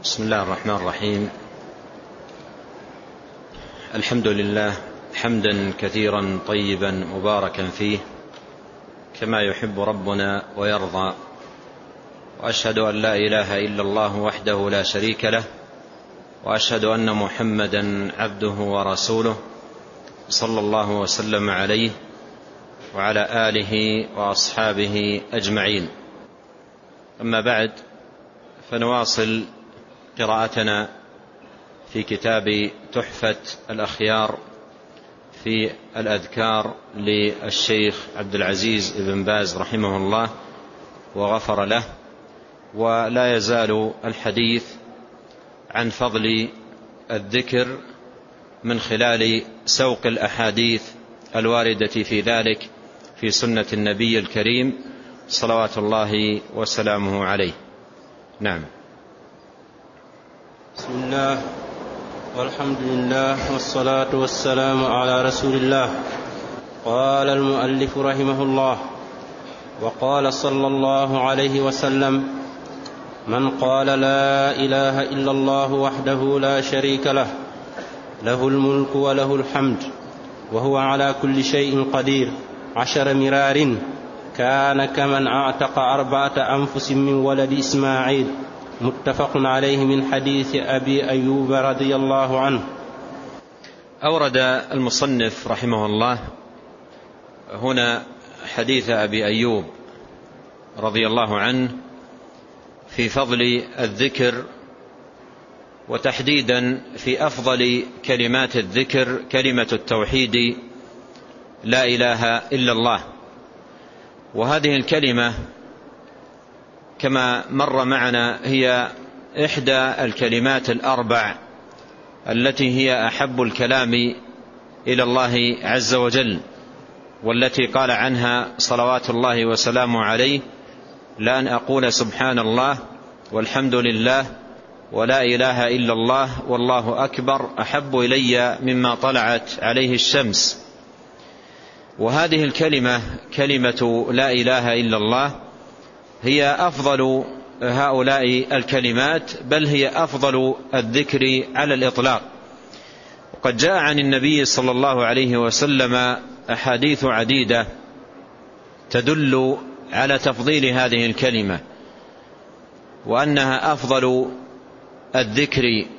بسم الله الرحمن الرحيم. الحمد لله حمدا كثيرا طيبا مباركا فيه كما يحب ربنا ويرضى، وأشهد أن لا إله إلا الله وحده لا شريك له، وأشهد أن محمدا عبده ورسوله صلى الله وسلم عليه وعلى آله وأصحابه أجمعين. أما بعد، فنواصل قراءتنا في كتاب تحفة الأخيار في الأذكار للشيخ عبد العزيز بن باز رحمه الله وغفر له، ولا يزال الحديث عن فضل الذكر من خلال سوق الأحاديث الواردة في ذلك في سنة النبي الكريم صلوات الله وسلامه عليه. نعم. بسم الله والحمد لله والصلاة والسلام على رسول الله. قال المؤلف رحمه الله: وقال صلى الله عليه وسلم: من قال لا إله إلا الله وحده لا شريك له، له الملك وله الحمد وهو على كل شيء قدير 10 مرار، كان كمن أعتق 4 أنفس من ولد إسماعيل. متفق عليه من حديث أبي أيوب رضي الله عنه. أورد المصنف رحمه الله هنا حديث أبي أيوب رضي الله عنه في فضل الذكر، وتحديدا في أفضل كلمات الذكر كلمة التوحيد لا إله إلا الله. وهذه الكلمة كما مر معنا هي إحدى الكلمات الأربع التي هي أحب الكلام إلى الله عز وجل، والتي قال عنها صلوات الله وسلامه عليه: لأن أقول سبحان الله والحمد لله ولا إله إلا الله والله أكبر أحب إلي مما طلعت عليه الشمس. وهذه الكلمة كلمة لا إله إلا الله هي أفضل هؤلاء الكلمات، بل هي أفضل الذكر على الإطلاق. وقد جاء عن النبي صلى الله عليه وسلم أحاديث عديدة تدل على تفضيل هذه الكلمة، وأنها أفضل الذكر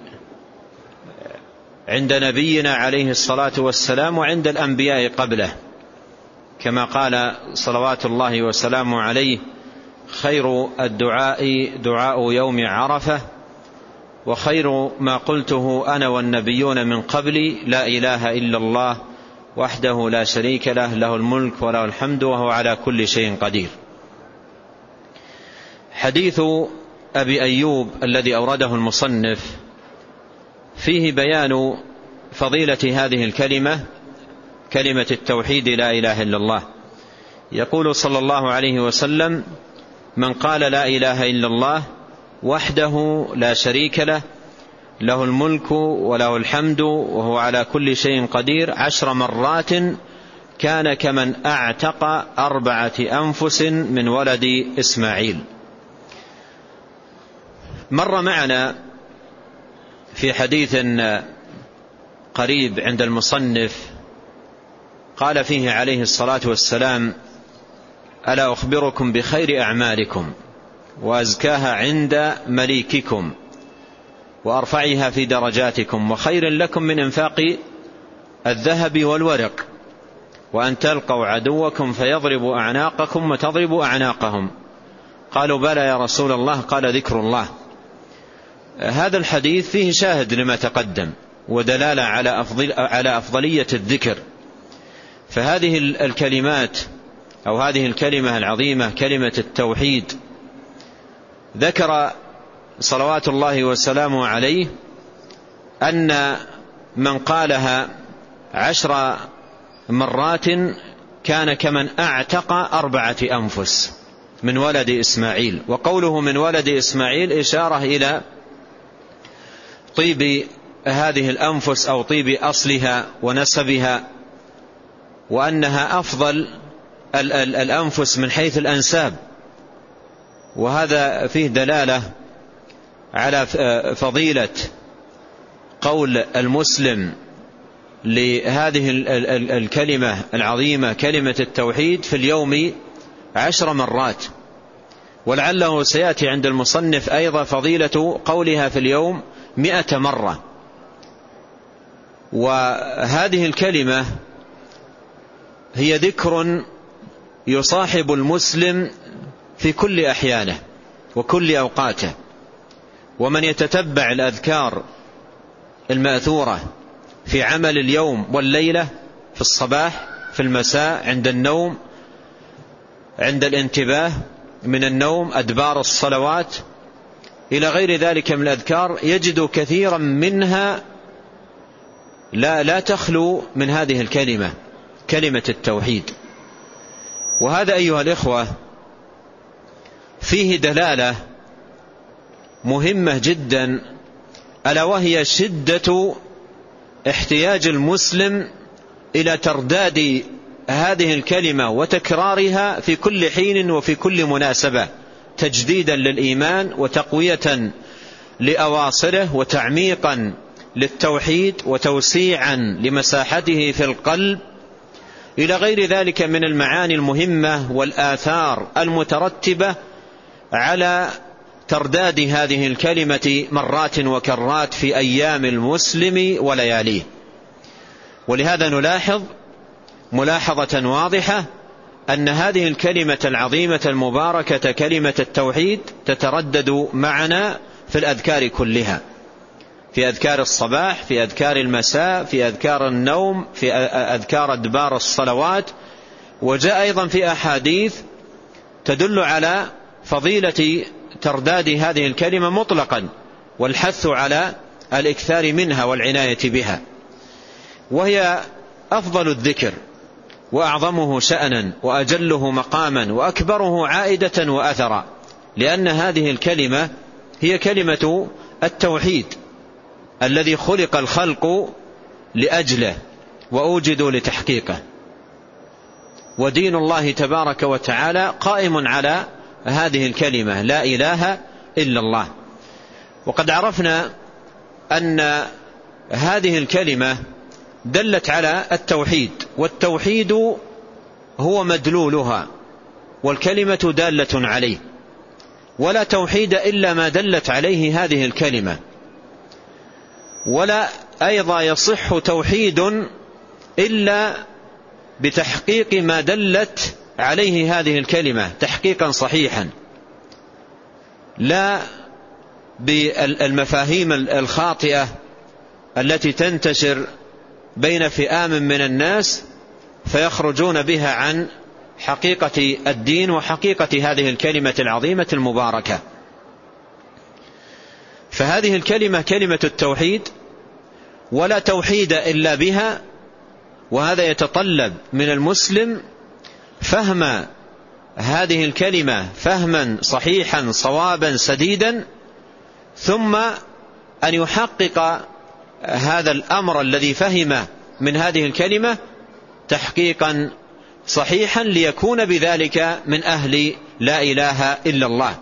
عند نبينا عليه الصلاة والسلام وعند الأنبياء قبله، كما قال صلوات الله وسلامه عليه: خير الدعاء دعاء يوم عرفة، وخير ما قلته أنا والنبيون من قبلي لا إله إلا الله وحده لا شريك له، له الملك وله الحمد وهو على كل شيء قدير. حديث أبي أيوب الذي أورده المصنف فيه بيان فضيلة هذه الكلمة، كلمة التوحيد لا إله إلا الله. يقول صلى الله عليه وسلم: من قال لا إله إلا الله وحده لا شريك له، له الملك وله الحمد وهو على كل شيء قدير 10 مرات، كان كمن أعتق 4 أنفس من ولد إسماعيل. مر معنا في حديث قريب عند المصنف قال فيه عليه الصلاة والسلام: ألا أخبركم بخير أعمالكم وأزكاها عند مليككم وأرفعها في درجاتكم وخير لكم من إنفاق الذهب والورق، وأن تلقوا عدوكم فيضرب أعناقكم وتضربوا أعناقهم. قالوا: بلى يا رسول الله. قال: ذكر الله. هذا الحديث فيه شاهد لما تقدم ودلالة على أفضلية الذكر. فهذه الكلمات أو هذه الكلمة العظيمة كلمة التوحيد ذكر صلوات الله وسلامه عليه أن من قالها 10 مرات كان كمن أعتق 4 أنفس من ولد إسماعيل. وقوله من ولد إسماعيل إشارة إلى طيب هذه الأنفس أو طيب أصلها ونسبها، وأنها أفضل الأنفس من حيث الأنساب. وهذا فيه دلالة على فضيلة قول المسلم لهذه الكلمة العظيمة كلمة التوحيد في اليوم 10 مرات، ولعله سيأتي عند المصنف أيضا فضيلة قولها في اليوم 100 مرة. وهذه الكلمة هي ذكر يصاحب المسلم في كل أحيانه وكل أوقاته. ومن يتتبع الأذكار المأثورة في عمل اليوم والليلة، في الصباح، في المساء، عند النوم، عند الانتباه من النوم، أدبار الصلوات، إلى غير ذلك من الأذكار، يجد كثيرا منها لا تخلو من هذه الكلمة، كلمة التوحيد. وهذا أيها الإخوة فيه دلالة مهمة جدا، ألا وهي شدة احتياج المسلم إلى ترداد هذه الكلمة وتكرارها في كل حين وفي كل مناسبة، تجديدا للإيمان وتقوية لأواصره وتعميقا للتوحيد وتوسيعا لمساحته في القلب، إلى غير ذلك من المعاني المهمة والآثار المترتبة على ترداد هذه الكلمة مرات وكرات في أيام المسلم ولياليه. ولهذا نلاحظ ملاحظة واضحة أن هذه الكلمة العظيمة المباركة كلمة التوحيد تتردد معنا في الأذكار كلها، في أذكار الصباح، في أذكار المساء، في أذكار النوم، في أذكار أدبار الصلوات. وجاء أيضا في أحاديث تدل على فضيلة ترداد هذه الكلمة مطلقا، والحث على الإكثار منها والعناية بها، وهي أفضل الذكر وأعظمه شأنا وأجله مقاما وأكبره عائدة وأثرا، لأن هذه الكلمة هي كلمة التوحيد الذي خلق الخلق لأجله وأوجدوا لتحقيقه. ودين الله تبارك وتعالى قائم على هذه الكلمة لا إله إلا الله. وقد عرفنا أن هذه الكلمة دلت على التوحيد، والتوحيد هو مدلولها، والكلمة دالة عليه، ولا توحيد إلا ما دلت عليه هذه الكلمة، ولا أيضا يصح توحيد إلا بتحقيق ما دلت عليه هذه الكلمة تحقيقا صحيحا، لا بالمفاهيم الخاطئة التي تنتشر بين فئام من الناس فيخرجون بها عن حقيقة الدين وحقيقة هذه الكلمة العظيمة المباركة. فهذه الكلمة كلمة التوحيد، ولا توحيد إلا بها، وهذا يتطلب من المسلم فهم هذه الكلمة فهما صحيحا صوابا سديدا، ثم أن يحقق هذا الأمر الذي فهم من هذه الكلمة تحقيقا صحيحا، ليكون بذلك من أهل لا إله إلا الله.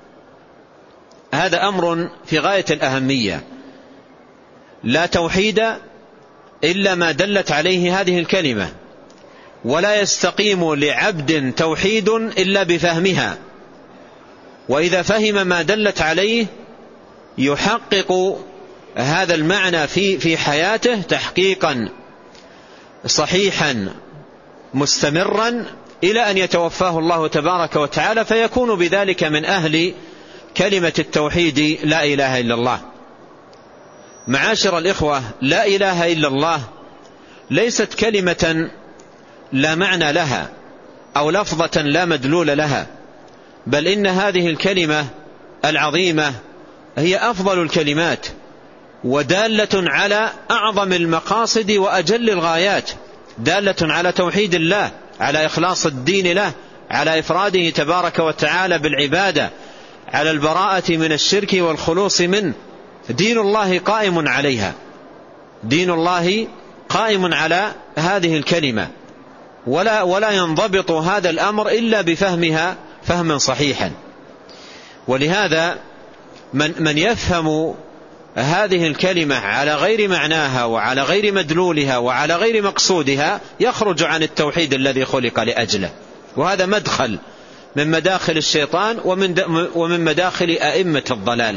هذا أمر في غاية الأهمية، لا توحيد إلا ما دلت عليه هذه الكلمة، ولا يستقيم لعبد توحيد إلا بفهمها، وإذا فهم ما دلت عليه يحقق هذا المعنى في حياته تحقيقا صحيحا مستمرا إلى أن يتوفاه الله تبارك وتعالى، فيكون بذلك من أهل كلمة التوحيد لا إله إلا الله. معاشر الإخوة، لا إله إلا الله ليست كلمة لا معنى لها أو لفظة لا مدلول لها، بل إن هذه الكلمة العظيمة هي أفضل الكلمات، ودالة على أعظم المقاصد وأجل الغايات، دالة على توحيد الله، على إخلاص الدين له، على إفراده تبارك وتعالى بالعبادة، على البراءة من الشرك والخلوص منه. دين الله قائم عليها، دين الله قائم على هذه الكلمة، ولا ينضبط هذا الأمر إلا بفهمها فهما صحيحا. ولهذا من يفهم هذه الكلمة على غير معناها وعلى غير مدلولها وعلى غير مقصودها يخرج عن التوحيد الذي خلق لأجله. وهذا مدخل من مداخل الشيطان ومن مداخل أئمة الضلال،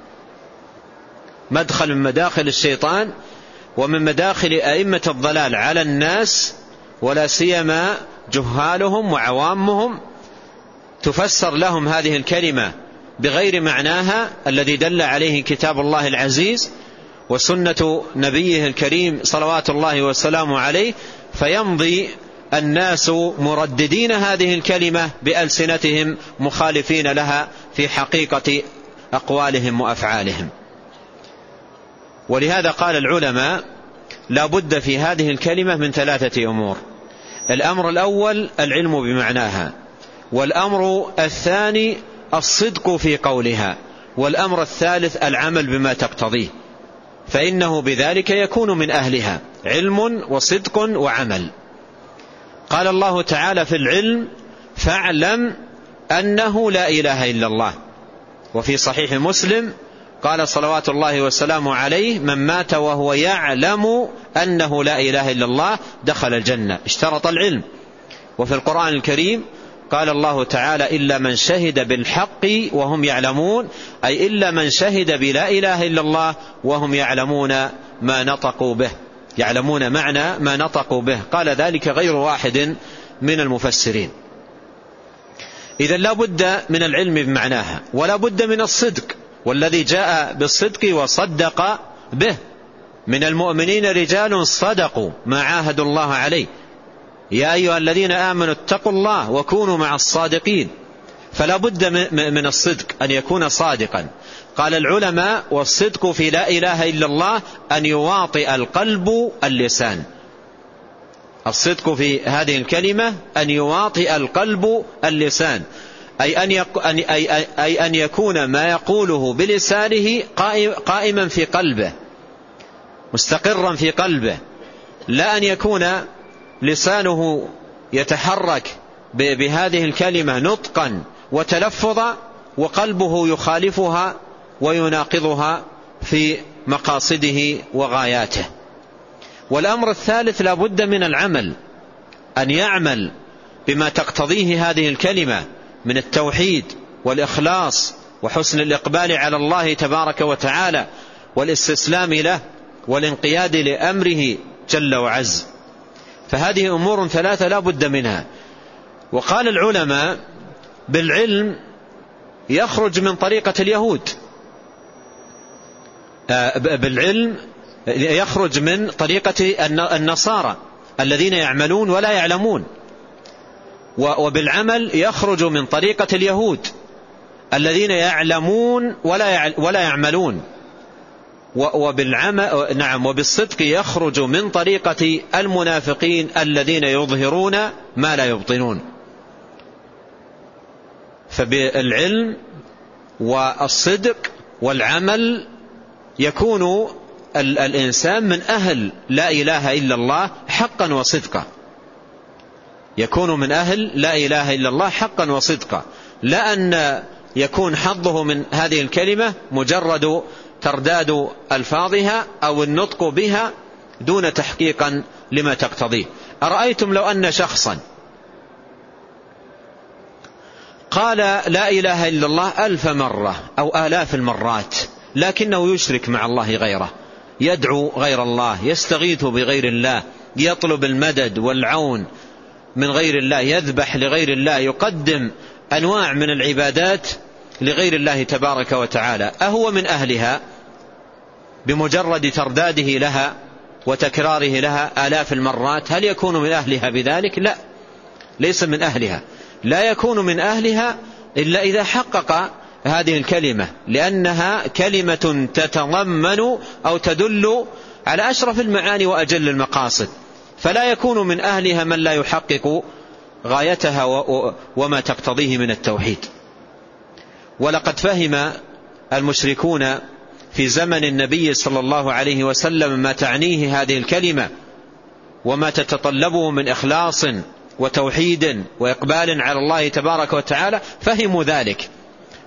مدخل من مداخل الشيطان ومن مداخل أئمة الضلال على الناس، ولا سيما جهالهم وعوامهم، تفسر لهم هذه الكلمة بغير معناها الذي دل عليه كتاب الله العزيز وسنة نبيه الكريم صلوات الله والسلام عليه، فيمضي الناس مرددين هذه الكلمة بألسنتهم مخالفين لها في حقيقة أقوالهم وأفعالهم. ولهذا قال العلماء لا بد في هذه الكلمة من 3 أمور. الأمر الأول العلم بمعناها، والأمر الثاني الصدق في قولها، والأمر الثالث العمل بما تقتضيه، فإنه بذلك يكون من أهلها، علم وصدق وعمل. قال الله تعالى في العلم فاعلم أنه لا إله إلا الله. وفي صحيح مسلم قال صلوات الله والسلام عليه من مات وهو يعلم أنه لا إله إلا الله دخل الجنة، اشترط العلم. وفي القرآن الكريم قال الله تعالى إلا من شهد بالحق وهم يعلمون، أي إلا من شهد بلا إله إلا الله وهم يعلمون ما نطقوا به، يعلمون معنى ما نطقوا به. قال ذلك غير واحد من المفسرين. إذن لا بد من العلم بمعناها، ولا بد من الصدق، والذي جاء بالصدق وصدق به. من المؤمنين رجال صدقوا ما عاهدوا الله عليه، يا أيها الذين آمنوا اتقوا الله وكونوا مع الصادقين. فلا بد من الصدق أن يكون صادقا. قال العلماء والصدق في لا إله إلا الله أن يواطئ القلب اللسان. الصدق في هذه الكلمة أن يواطئ القلب اللسان، أي أن يكون ما يقوله بلسانه قائما في قلبه مستقرا في قلبه، لا أن يكون لسانه يتحرك بهذه الكلمة نطقا وتلفظا وقلبه يخالفها ويناقضها في مقاصده وغاياته. والأمر الثالث لا بد من العمل، أن يعمل بما تقتضيه هذه الكلمة من التوحيد والإخلاص وحسن الإقبال على الله تبارك وتعالى والاستسلام له والانقياد لأمره جل وعز. فهذه أمور 3 لا بد منها. وقال العلماء بالعلم يخرج من طريقة اليهود، بالعلم يخرج من طريقة النصارى الذين يعملون ولا يعلمون، وبالعمل يخرج من طريقة اليهود الذين يعلمون ولا يعملون، وبالصدق يخرج من طريقة المنافقين الذين يظهرون ما لا يبطنون. فبالعلم والصدق والعمل يكون الإنسان من أهل لا إله إلا الله حقا وصدقا، يكون من أهل لا إله إلا الله حقا وصدقا، لا أن يكون حظه من هذه الكلمة مجرد ترداد ألفاظها أو النطق بها دون تحقيقا لما تقتضيه. أرأيتم لو أن شخصا قال لا إله إلا الله 1000 مرة أو آلاف المرات، لكنه يشرك مع الله غيره، يدعو غير الله، يستغيث بغير الله، يطلب المدد والعون من غير الله، يذبح لغير الله، يقدم أنواع من العبادات لغير الله تبارك وتعالى، أهو من أهلها بمجرد ترداده لها وتكراره لها آلاف المرات؟ هل يكون من أهلها بذلك؟ لا، ليس من أهلها. لا يكون من أهلها إلا إذا حقق هذه الكلمة، لأنها كلمة تتضمن أو تدل على أشرف المعاني وأجل المقاصد. فلا يكون من أهلها من لا يحقق غايتها وما تقتضيه من التوحيد. ولقد فهم المشركون في زمن النبي صلى الله عليه وسلم ما تعنيه هذه الكلمة وما تتطلبه من إخلاص وتوحيد وإقبال على الله تبارك وتعالى، فهموا ذلك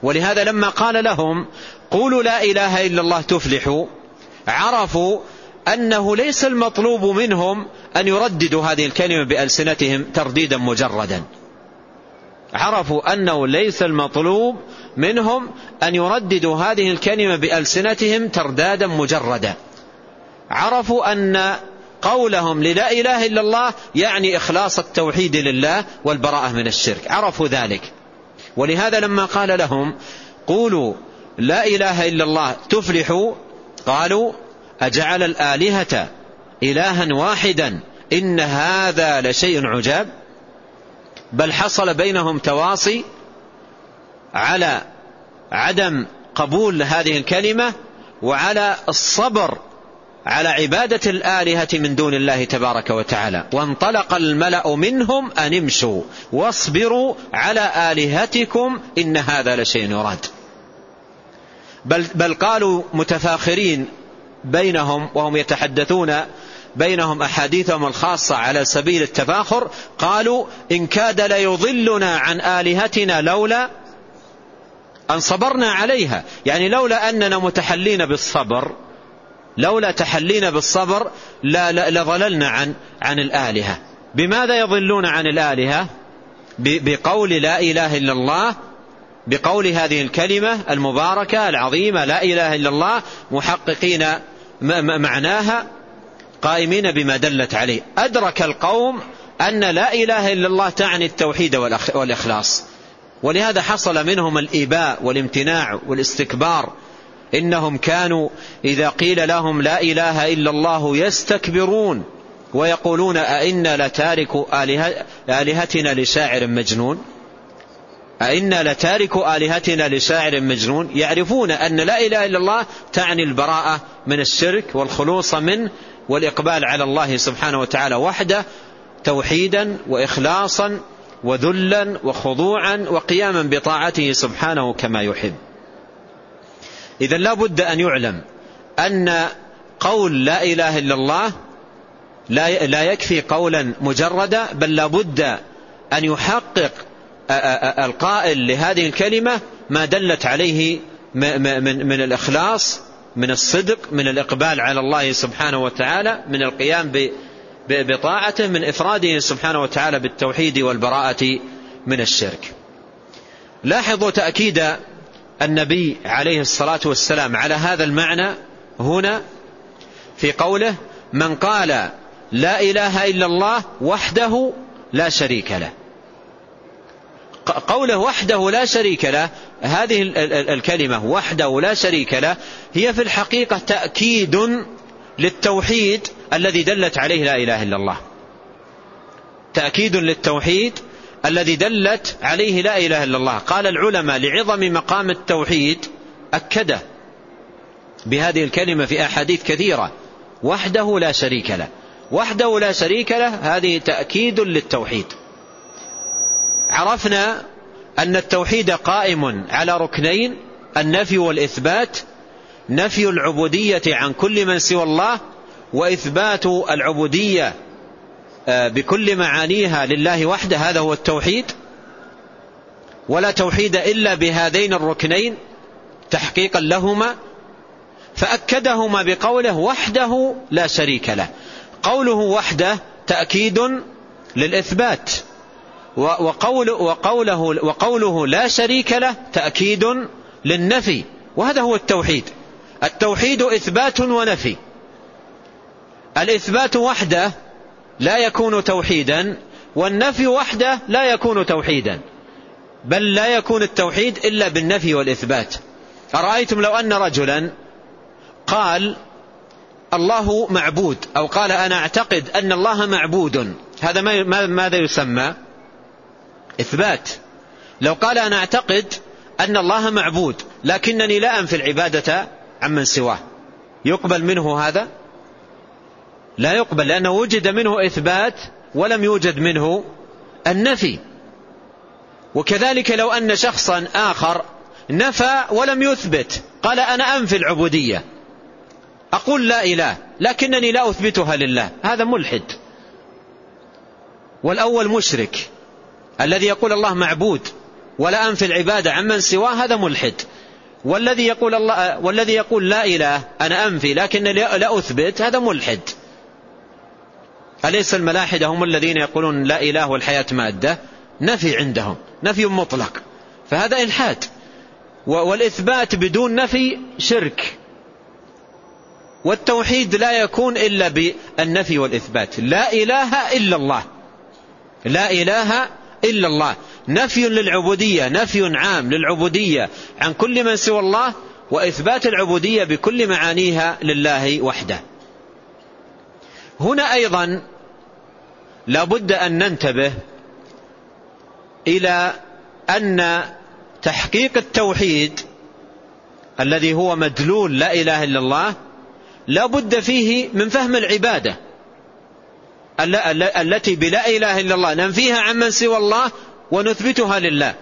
ولهذا لما قال لهم قولوا لا إله إلا الله تفلحوا، عرفوا أنه ليس المطلوب منهم أن يرددوا هذه الكلمة بألسنتهم ترديدا مجردا، عرفوا أنه ليس المطلوب منهم أن يرددوا هذه الكلمة بألسنتهم تردادا مجردا، عرفوا أن قولهم للا إله إلا الله يعني إخلاص التوحيد لله والبراءة من الشرك، عرفوا ذلك. ولهذا لما قال لهم قولوا لا إله إلا الله تفلحوا، قالوا أجعل الآلهة إلها واحدا إن هذا لشيء عجاب. بل حصل بينهم تواصي على عدم قبول هذه الكلمة وعلى الصبر على عبادة الآلهة من دون الله تبارك وتعالى. وانطلق الملأ منهم أن امشوا واصبروا على آلهتكم إن هذا لشيء يراد. بل قالوا متفاخرين بينهم وهم يتحدثون بينهم أحاديثهم الخاصة على سبيل التفاخر، قالوا إن كاد ليضلنا عن آلهتنا لولا أن صبرنا عليها، يعني لولا أننا متحلين بالصبر، لولا تحلينا بالصبر لضللنا عن الآلهة. بماذا يضلون عن الآلهة؟ بقول لا إله إلا الله، بقول هذه الكلمة المباركة العظيمة لا إله إلا الله، محققين معناها قائمين بما دلت عليه. أدرك القوم أن لا إله إلا الله تعني التوحيد والإخلاص، ولهذا حصل منهم الإباء والامتناع والاستكبار. إنهم كانوا إذا قيل لهم لا إله إلا الله يستكبرون ويقولون أئنا لتاركوا آلهتنا لشاعر مجنون، أئنا لتاركوا آلهتنا لشاعر مجنون. يعرفون أن لا إله إلا الله تعني البراءة من الشرك والخلوص منه والإقبال على الله سبحانه وتعالى وحده توحيدا وإخلاصا وذلا وخضوعا وقياما بطاعته سبحانه كما يحب. إذن لا بد أن يعلم أن قول لا إله إلا الله لا يكفي قولا مجردا، بل لا بد أن يحقق القائل لهذه الكلمة ما دلت عليه من الإخلاص، من الصدق، من الإقبال على الله سبحانه وتعالى، من القيام بطاعته، من إفراده سبحانه وتعالى بالتوحيد والبراءة من الشرك. لاحظوا تأكيد النبي عليه الصلاة والسلام على هذا المعنى هنا في قوله من قال لا إله إلا الله وحده لا شريك له. قوله وحده لا شريك له، هذه الكلمة وحده لا شريك له هي في الحقيقة تأكيد للتوحيد الذي دلت عليه لا إله إلا الله، تأكيد للتوحيد الذي دلت عليه لا إله إلا الله. قال العلماء لعظم مقام التوحيد أكده بهذه الكلمة في أحاديث كثيرة، وحده لا شريك له، وحده لا شريك له، هذه تأكيد للتوحيد. عرفنا أن التوحيد قائم على ركنين: النفي والإثبات، نفي العبودية عن كل من سوى الله، وإثبات العبودية بكل معانيها لله وحده، هذا هو التوحيد. ولا توحيد إلا بهذين الركنين تحقيقا لهما، فأكدهما بقوله وحده لا شريك له. قوله وحده تأكيد للإثبات، وقوله لا شريك له تأكيد للنفي، وهذا هو التوحيد. التوحيد إثبات ونفي. الإثبات وحده لا يكون توحيدا، والنفي وحده لا يكون توحيدا، بل لا يكون التوحيد إلا بالنفي والإثبات. أرأيتم لو أن رجلا قال الله معبود، أو قال أنا أعتقد أن الله معبود، هذا ماذا يسمى؟ إثبات. لو قال أنا أعتقد أن الله معبود لكنني لا أنفي العبادة عمن سواه، يقبل منه هذا؟ لا يقبل، لأنه وجد منه إثبات ولم يوجد منه النفي. وكذلك لو أن شخصا آخر نفى ولم يثبت، قال أنا أنفي العبودية، أقول لا إله لكنني لا أثبتها لله، هذا ملحد. والأول مشرك، الذي يقول الله معبود ولا أنفي العبادة عمن سواه هذا ملحد. والذي يقول لا إله أنا أنفي لكن لا أثبت هذا ملحد. أليس الملاحدة هم الذين يقولون لا إله والحياة مادة؟ نفي عندهم، نفي مطلق، فهذا إلحاد. والإثبات بدون نفي شرك. والتوحيد لا يكون إلا بالنفي والإثبات. لا إله إلا الله، لا إله إلا الله، نفي للعبودية، نفي عام للعبودية عن كل من سوى الله، وإثبات العبودية بكل معانيها لله وحده. هنا أيضا لا بد أن ننتبه إلى أن تحقيق التوحيد الذي هو مدلول لا إله إلا الله لا بد فيه من فهم العبادة التي بلا إله إلا الله ننفيها عمن سوى الله ونثبتها لله.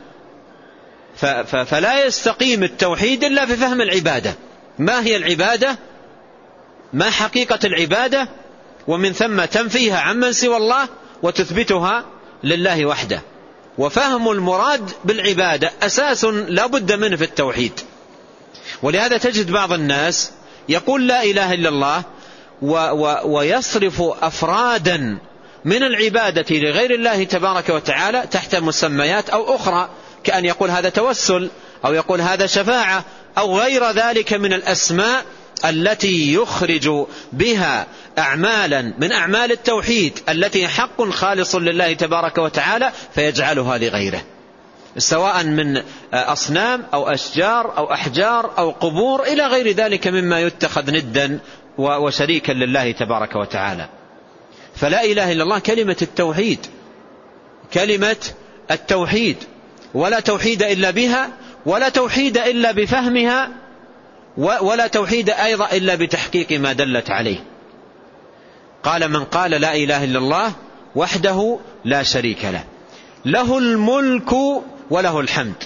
فلا يستقيم التوحيد إلا بفهم العبادة. ما هي العبادة؟ ما حقيقة العبادة؟ ومن ثم تنفيها عمن سوى الله وتثبتها لله وحده. وفهم المراد بالعبادة أساس لا بد منه في التوحيد. ولهذا تجد بعض الناس يقول لا إله إلا الله ويصرف أفرادا من العبادة لغير الله تبارك وتعالى تحت مسميات أو أخرى، كأن يقول هذا توسل، أو يقول هذا شفاعة، أو غير ذلك من الأسماء التي يخرج بها أعمالا من أعمال التوحيد التي حق خالص لله تبارك وتعالى فيجعلها لغيره، سواء من أصنام أو أشجار أو أحجار أو قبور إلى غير ذلك مما يتخذ ندا وشريكا لله تبارك وتعالى. فلا إله إلا الله كلمة التوحيد، كلمة التوحيد، ولا توحيد إلا بها، ولا توحيد إلا بفهمها، ولا توحيد أيضا إلا بتحقيق ما دلت عليه. قال من قال لا إله إلا الله وحده لا شريك له، له الملك وله الحمد.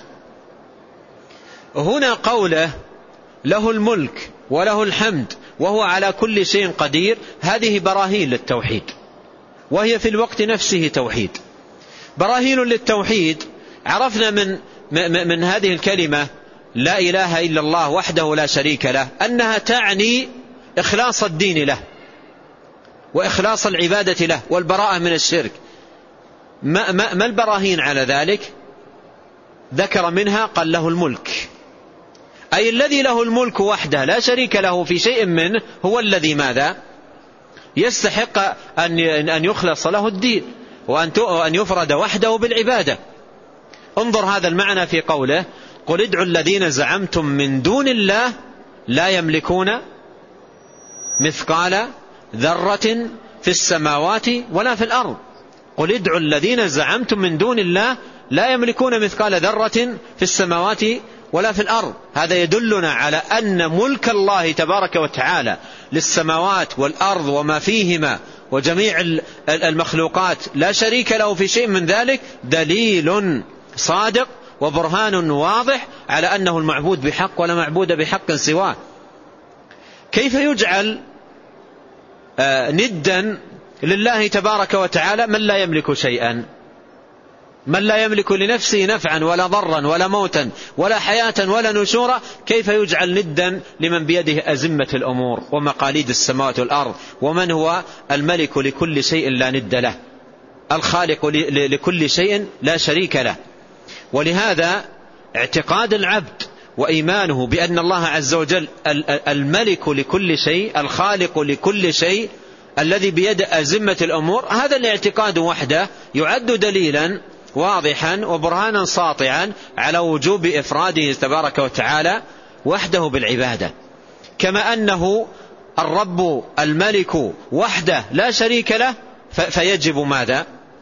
هنا قوله له الملك وله الحمد وهو على كل شيء قدير، هذه براهين للتوحيد، وهي في الوقت نفسه توحيد. براهين للتوحيد عرفنا من هذه الكلمة لا إله إلا الله وحده لا شريك له أنها تعني إخلاص الدين له وإخلاص العبادة له والبراءة من الشرك. ما البراهين على ذلك؟ ذكر منها قال له الملك، أي الذي له الملك وحده لا شريك له في شيء منه، هو الذي ماذا؟ يستحق أن يخلص له الدين وأن يفرد وحده بالعبادة. انظر هذا المعنى في قوله قل ادعوا الذين زعمتم من دون الله لا يملكون مثقال ذرة في السماوات ولا في الأرض. قل ادعوا الذين زعمتم من دون الله لا يملكون مثقال ذرة في السماوات ولا في الأرض. هذا يدلنا على أن ملك الله تبارك وتعالى للسماوات والأرض وما فيهما وجميع المخلوقات لا شريك له في شيء من ذلك، دليل صادق وبرهان واضح على أنه المعبود بحق ولا معبود بحق سواه. كيف يجعل ندا لله تبارك وتعالى من لا يملك شيئا، من لا يملك لنفسه نفعا ولا ضرا ولا موتا ولا حياة ولا نشورا؟ كيف يجعل ندا لمن بيده أزمة الأمور ومقاليد السماوات والأرض، ومن هو الملك لكل شيء لا ند له، الخالق لكل شيء لا شريك له. ولهذا اعتقاد العبد وإيمانه بأن الله عز وجل الملك لكل شيء، الخالق لكل شيء، الذي بيد أزمة الأمور، هذا الاعتقاد وحده يعد دليلا واضحا وبرهانا ساطعا على وجوب إفراده تبارك وتعالى وحده بالعبادة. كما أنه الرب الملك وحده لا شريك له، فيجب ماذا؟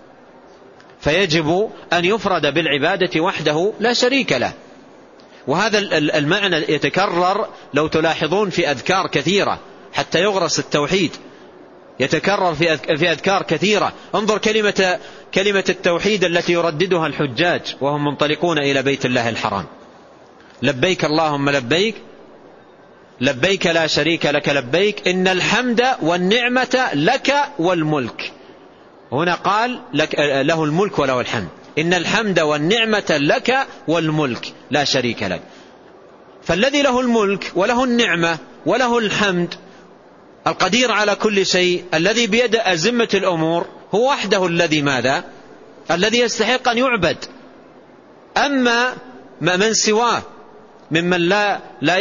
فيجب أن يفرد بالعبادة وحده لا شريك له. وهذا المعنى يتكرر لو تلاحظون في أذكار كثيرة حتى يغرس التوحيد، يتكرر في أذكار كثيرة. انظر كلمة التوحيد التي يرددها الحجاج وهم منطلقون إلى بيت الله الحرام: لبيك اللهم لبيك، لبيك لا شريك لك لبيك، إن الحمد والنعمة لك والملك. هنا قال له الملك وله الحمد، إن الحمد والنعمة لك والملك لا شريك لك. فالذي له الملك وله النعمة وله الحمد القدير على كل شيء الذي بيد أزمة الأمور هو وحده الذي ماذا؟ الذي يستحق أن يعبد. أما من سواه ممن لا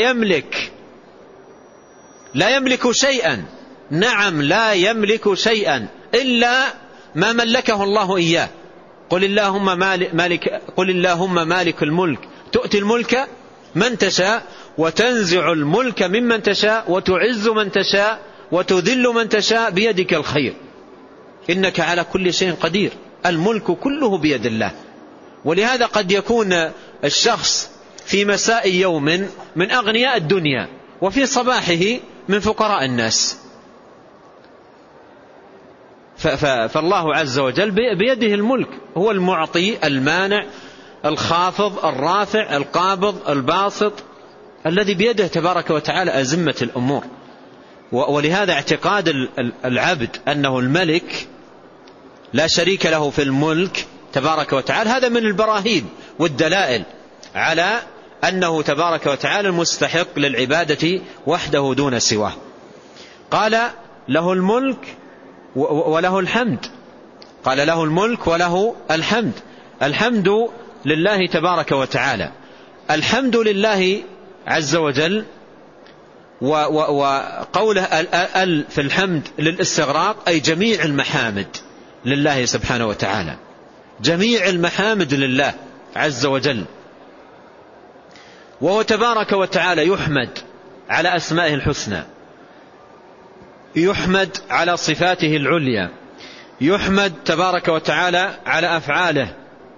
يملك شيئا، نعم لا يملك شيئا إلا ما ملكه الله إياه. قل اللهم مالك الملك تؤتي الملك من تشاء وتنزع الملك ممن تشاء وتعز من تشاء وتذل من تشاء بيدك الخير إنك على كل شيء قدير. الملك كله بيد الله. ولهذا قد يكون الشخص في مساء يوم من أغنياء الدنيا وفي صباحه من فقراء الناس. فالله عز وجل بيده الملك، هو المعطي المانع الخافض الرافع القابض الباسط، الذي بيده تبارك وتعالى أزمة الأمور. ولهذا اعتقاد العبد أنه الملك لا شريك له في الملك تبارك وتعالى هذا من البراهين والدلائل على أنه تبارك وتعالى المستحق للعبادة وحده دون سواه. قال له الملك وله الحمد، قال له الملك وله الحمد. الحمد لله تبارك وتعالى، الحمد لله عز وجل. وقوله في الحمد للاستغراق أي جميع المحامد لله سبحانه وتعالى، جميع المحامد لله عز وجل. وهو تبارك وتعالى يحمد على أسمائه الحسنى، يحمد على صفاته العليا، يحمد تبارك وتعالى على أفعاله،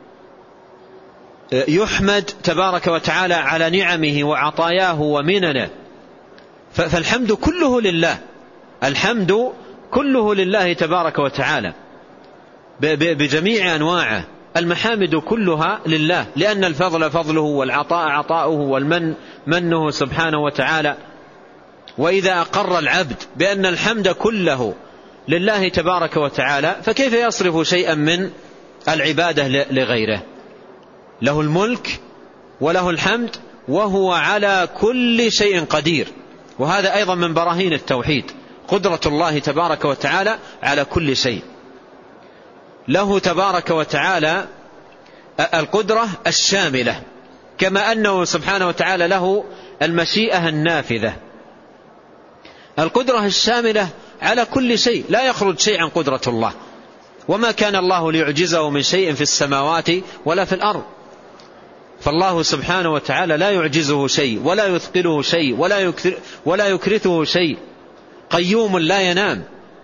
يحمد تبارك وتعالى على نعمه وعطاياه ومننه. فالحمد كله لله، الحمد كله لله تبارك وتعالى بجميع أنواعه. المحامد كلها لله، لأن الفضل فضله والعطاء عطاؤه والمن منه سبحانه وتعالى. وإذا أقر العبد بأن الحمد كله لله تبارك وتعالى فكيف يصرف شيئا من العبادة لغيره؟ له الملك وله الحمد وهو على كل شيء قدير. وهذا أيضا من براهين التوحيد، قدرة الله تبارك وتعالى على كل شيء. له تبارك وتعالى القدرة الشاملة، كما أنه سبحانه وتعالى له المشيئة النافذة. القدرة الشاملة على كل شيء، لا يخرج شيء عن قدرة الله. وما كان الله ليعجزه من شيء في السماوات ولا في الأرض. فالله سبحانه وتعالى لا يعجزه شيء ولا يثقله شيء ولا يكرثه شيء، قيوم لا ينام،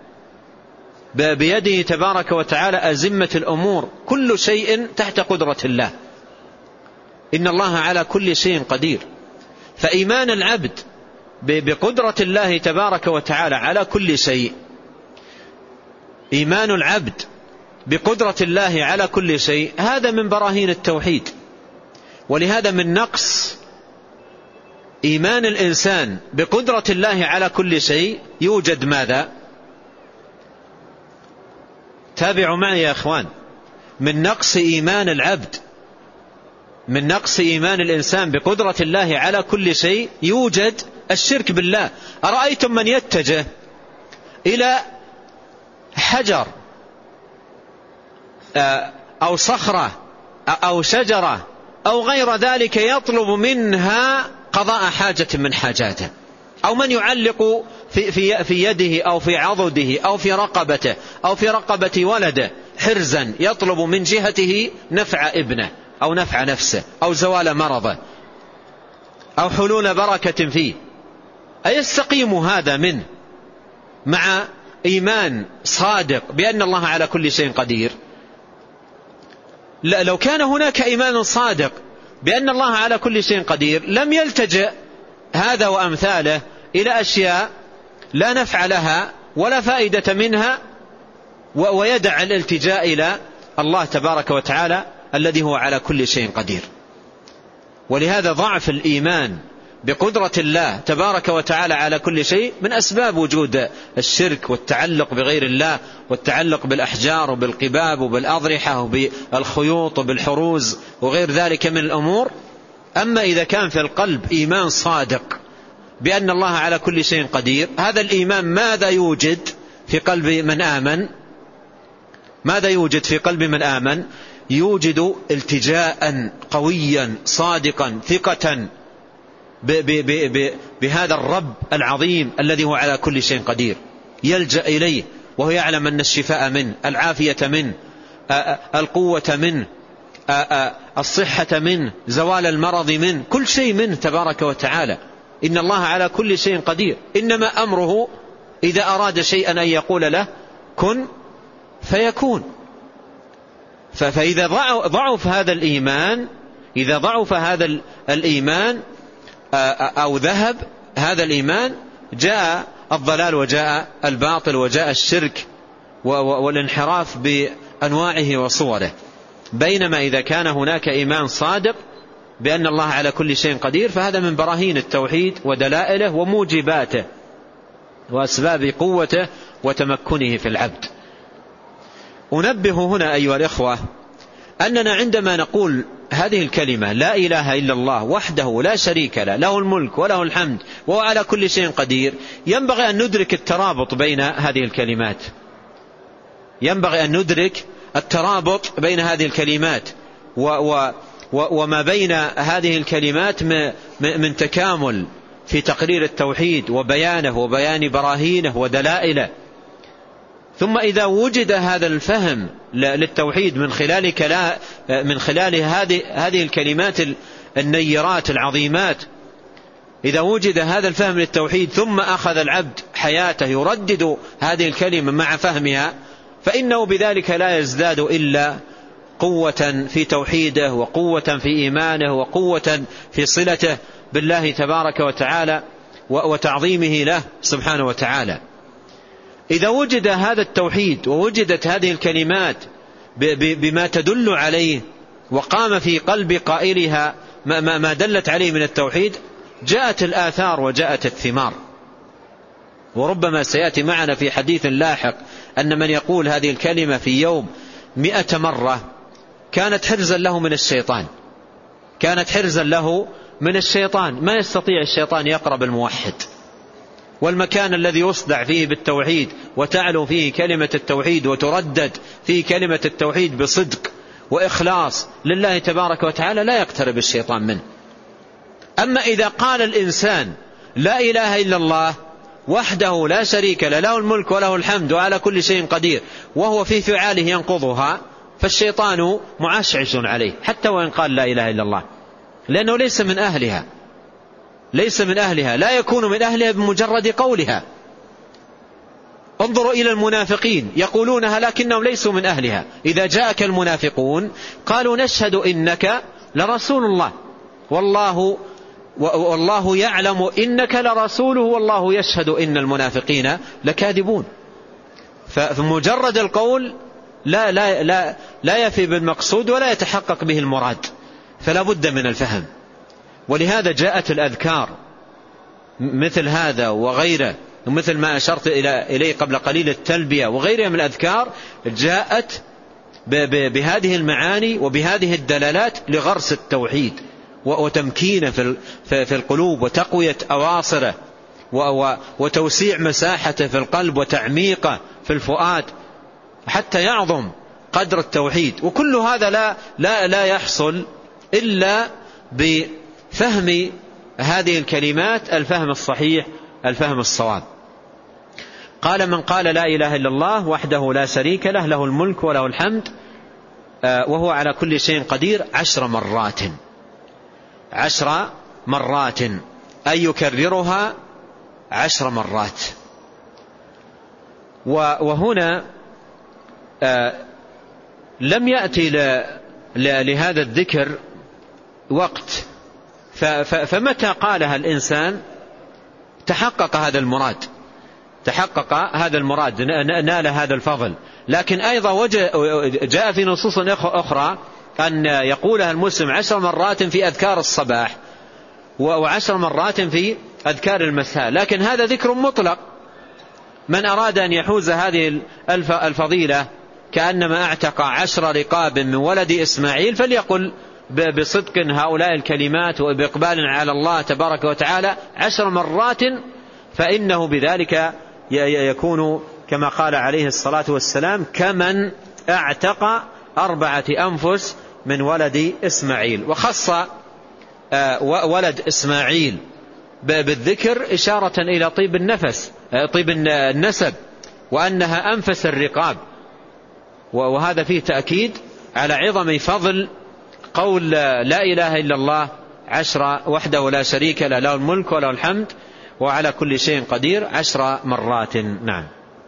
بيده تبارك وتعالى أزمة الأمور، كل شيء تحت قدرة الله. إن الله على كل شيء قدير. فإيمان العبد بقدرة الله تبارك وتعالى على كل شيء، إيمان العبد بقدرة الله على كل شيء، هذا من براهين التوحيد. ولهذا من نقص إيمان الإنسان بقدرة الله على كل شيء يوجد ماذا؟ تابعوا معي يا أخوان. من نقص إيمان العبد، من نقص إيمان الإنسان بقدرة الله على كل شيء يوجد الشرك بالله. أرأيتم من يتجه إلى حجر أو صخرة أو شجرة أو غير ذلك يطلب منها قضاء حاجة من حاجاته، أو من يعلق في يده أو في عضده أو في رقبته أو في رقبة ولده حرزا يطلب من جهته نفع ابنه أو نفع نفسه أو زوال مرضه أو حلول بركة فيه، أيستقيم هذا منه مع إيمان صادق بأن الله على كل شيء قدير؟ لا، لو كان هناك إيمان صادق بأن الله على كل شيء قدير لم يلتجئ هذا وأمثاله إلى أشياء لا نفع لها ولا فائدة منها، ويدع الالتجاء إلى الله تبارك وتعالى الذي هو على كل شيء قدير. ولهذا ضعف الإيمان بقدرة الله تبارك وتعالى على كل شيء من أسباب وجود الشرك والتعلق بغير الله والتعلق بالأحجار وبالقباب وبالأضرحة وبالخيوط وبالحروز وغير ذلك من الأمور. أما إذا كان في القلب إيمان صادق بأن الله على كل شيء قدير، هذا الإيمان ماذا يوجد في قلب من آمن؟ ماذا يوجد في قلب من آمن؟ يوجد التجاء قويا صادقا ثقة بهذا الرب العظيم الذي هو على كل شيء قدير، يلجأ إليه وهو يعلم أن الشفاء منه، العافية منه، القوة منه، الصحة منه، زوال المرض منه، كل شيء منه تبارك وتعالى. إن الله على كل شيء قدير، إنما أمره إذا أراد شيئا أن يقول له كن فيكون. فإذا ضعف هذا الإيمان، إذا ضعف هذا الإيمان أو ذهب هذا الإيمان، جاء الضلال وجاء الباطل وجاء الشرك والانحراف بأنواعه وصوره. بينما إذا كان هناك إيمان صادق بأن الله على كل شيء قدير، فهذا من براهين التوحيد ودلائله وموجباته وأسباب قوته وتمكنه في العبد. أنبه هنا أيها الإخوة أننا عندما نقول هذه الكلمة لا إله إلا الله وحده لا شريك له، له الملك وله الحمد وهو على كل شيء قدير، ينبغي أن ندرك الترابط بين هذه الكلمات، ينبغي أن ندرك الترابط بين هذه الكلمات وما بين هذه الكلمات من تكامل في تقرير التوحيد وبيانه وبيان براهينه ودلائله. ثم إذا وجد هذا الفهم للتوحيد من خلال هذه الكلمات النيرات العظيمات، إذا وجد هذا الفهم للتوحيد ثم أخذ العبد حياته يردد هذه الكلمة مع فهمها، فإنه بذلك لا يزداد إلا قوة في توحيده وقوة في إيمانه وقوة في صلته بالله تبارك وتعالى وتعظيمه له سبحانه وتعالى. إذا وجد هذا التوحيد ووجدت هذه الكلمات بما تدل عليه وقام في قلب قائلها ما دلت عليه من التوحيد، جاءت الآثار وجاءت الثمار. وربما سيأتي معنا في حديث لاحق أن من يقول هذه الكلمة في يوم 100 مرة كانت حرزا له من الشيطان، كانت حرزا له من الشيطان، ما يستطيع الشيطان يقرب الموحد. والمكان الذي يصدع فيه بالتوحيد وتعلو فيه كلمة التوحيد وتردد فيه كلمة التوحيد بصدق وإخلاص لله تبارك وتعالى لا يقترب الشيطان منه. أما إذا قال الإنسان لا إله إلا الله وحده لا شريك له، له الملك وله الحمد وعلى كل شيء قدير، وهو في فعاله ينقضها، فالشيطان معشعش عليه حتى وإن قال لا إله إلا الله، لأنه ليس من أهلها، ليس من أهلها، لا يكون من أهلها بمجرد قولها. انظروا إلى المنافقين يقولونها لكنهم ليسوا من أهلها. إذا جاءك المنافقون قالوا نشهد إنك لرسول الله والله يعلم إنك لرسوله والله يشهد إن المنافقين لكاذبون. فمجرد القول لا يفي بالمقصود ولا يتحقق به المراد، فلا بد من الفهم. ولهذا جاءت الأذكار مثل هذا وغيره، مثل ما أشرت إليه قبل قليل التلبية وغيرها من الأذكار، جاءت بهذه المعاني وبهذه الدلالات لغرس التوحيد وتمكينه في القلوب وتقوية أواصره وتوسيع مساحته في القلب وتعميقه في الفؤاد حتى يعظم قدر التوحيد. وكل هذا لا يحصل إلا بفهم هذه الكلمات الفهم الصحيح الفهم الصواب. قال من قال لا إله إلا الله وحده لا شريك له، له الملك وله الحمد وهو على كل شيء قدير 10 مرات، 10 مرات، أي يكررها 10 مرات. وهنا لم يأتي لهذا الذكر وقت، فمتى قالها الإنسان تحقق هذا المراد، تحقق هذا المراد، نال هذا الفضل. لكن أيضا جاء في نصوص أخرى أن يقولها المسلم 10 مرات في أذكار الصباح و10 مرات في أذكار المساء. لكن هذا ذكر مطلق، من أراد أن يحوز هذه الفضيلة كأنما اعتق 10 رقاب من ولد إسماعيل فليقل بصدق هؤلاء الكلمات وبإقبال على الله تبارك وتعالى 10 مرات، فإنه بذلك يكون كما قال عليه الصلاة والسلام كمن اعتق 4 أنفس من ولد إسماعيل. وخص ولد إسماعيل بالذكر إشارة إلى طيب النسب، وأنها أنفس الرقاب، وهذا فيه تأكيد على عظم فضل قول لا إله إلا الله 10 وحده لا شريك له، له الملك وله الحمد وعلى كل شيء قدير 10 مرات. نعم.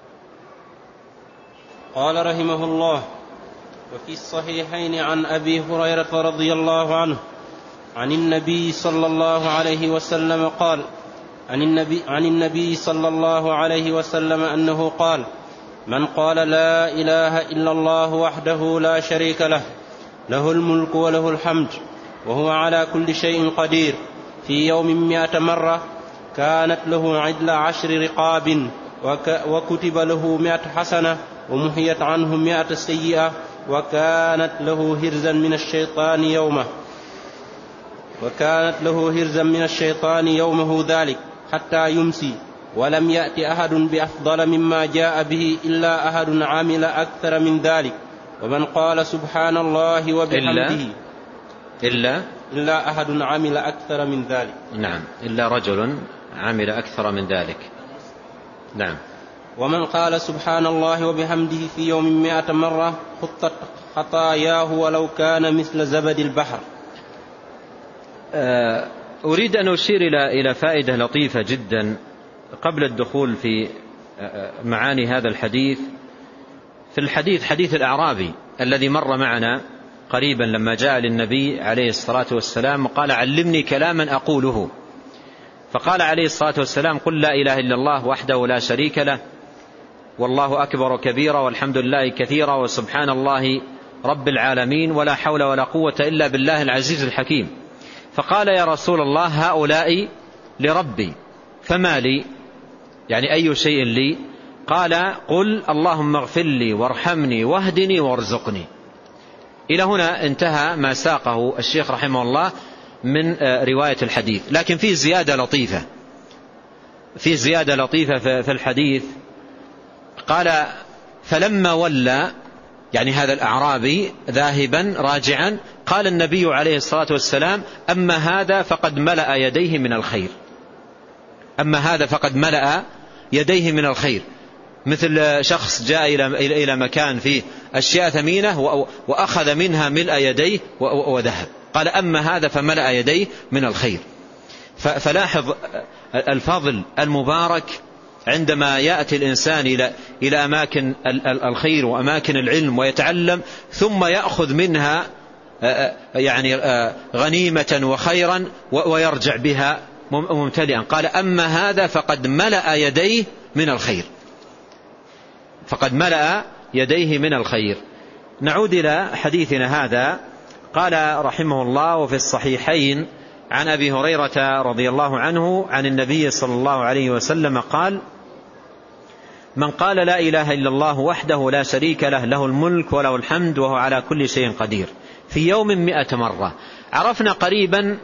قال رحمه الله: وفي الصحيحين عن أبي هريرة رضي الله عنه عن النبي صلى الله عليه وسلم قال عن النبي صلى الله عليه وسلم أنه قال: من قال لا إله إلا الله وحده لا شريك له، له الملك وله الحمد وهو على كل شيء قدير، في يوم 100 مرة، كانت له عدل 10 رقاب، وكتب له 100 حسنة، ومحيت عنه 100 سيئة، وكانت له هرزا من الشيطان يومه ذلك حتى يمسي، ولم يأت أحد بأفضل مما جاء به إلا أحد عمل أكثر من ذلك. ومن قال سبحان الله وبحمده إلا أحد عمل أكثر من ذلك. نعم، إلا رجل عمل أكثر من ذلك. نعم. ومن قال سبحان الله وبحمده في يوم 100 مرة خطت خطاياه ولو كان مثل زبد البحر. أريد أن أشير إلى فائدة لطيفة جدا قبل الدخول في معاني هذا الحديث. في الحديث حديث الأعرابي الذي مر معنا قريبا لما جاء للنبي عليه الصلاة والسلام وقال: علمني كلاما أقوله. فقال عليه الصلاة والسلام: قل لا إله إلا الله وحده لا شريك له، والله أكبر كبيرا، والحمد لله كثيرا، وسبحان الله رب العالمين، ولا حول ولا قوة إلا بالله العزيز الحكيم. فقال: يا رسول الله، هؤلاء لربي فما لي؟ يعني أي شيء لي؟ قال: قل اللهم اغفر لي وارحمني واهدني وارزقني. إلى هنا انتهى ما ساقه الشيخ رحمه الله من رواية الحديث. لكن في زيادة لطيفة في الحديث. قال: فلما ولى، يعني هذا الأعرابي ذاهبا راجعا، قال النبي عليه الصلاة والسلام: أما هذا فقد ملأ يديه من الخير. أما هذا فقد ملأ يديه من الخير، مثل شخص جاء إلى مكان فيه أشياء ثمينة وأخذ منها ملء يديه وذهب. قال: أما هذا فملأ يديه من الخير. فلاحظ الفضل المبارك عندما يأتي الإنسان إلى أماكن الخير وأماكن العلم ويتعلم، ثم يأخذ منها يعني غنيمة وخيرا ويرجع بها ممتلئا. قال: أما هذا فقد ملأ يديه من الخير، فقد ملأ يديه من الخير. نعود إلى حديثنا هذا. قال رحمه الله: وفي الصحيحين عن أبي هريرة رضي الله عنه عن النبي صلى الله عليه وسلم قال: من قال لا إله إلا الله وحده لا شريك له، له الملك وله الحمد وهو على كل شيء قدير، في يوم 100 مرة. عرفنا قريبا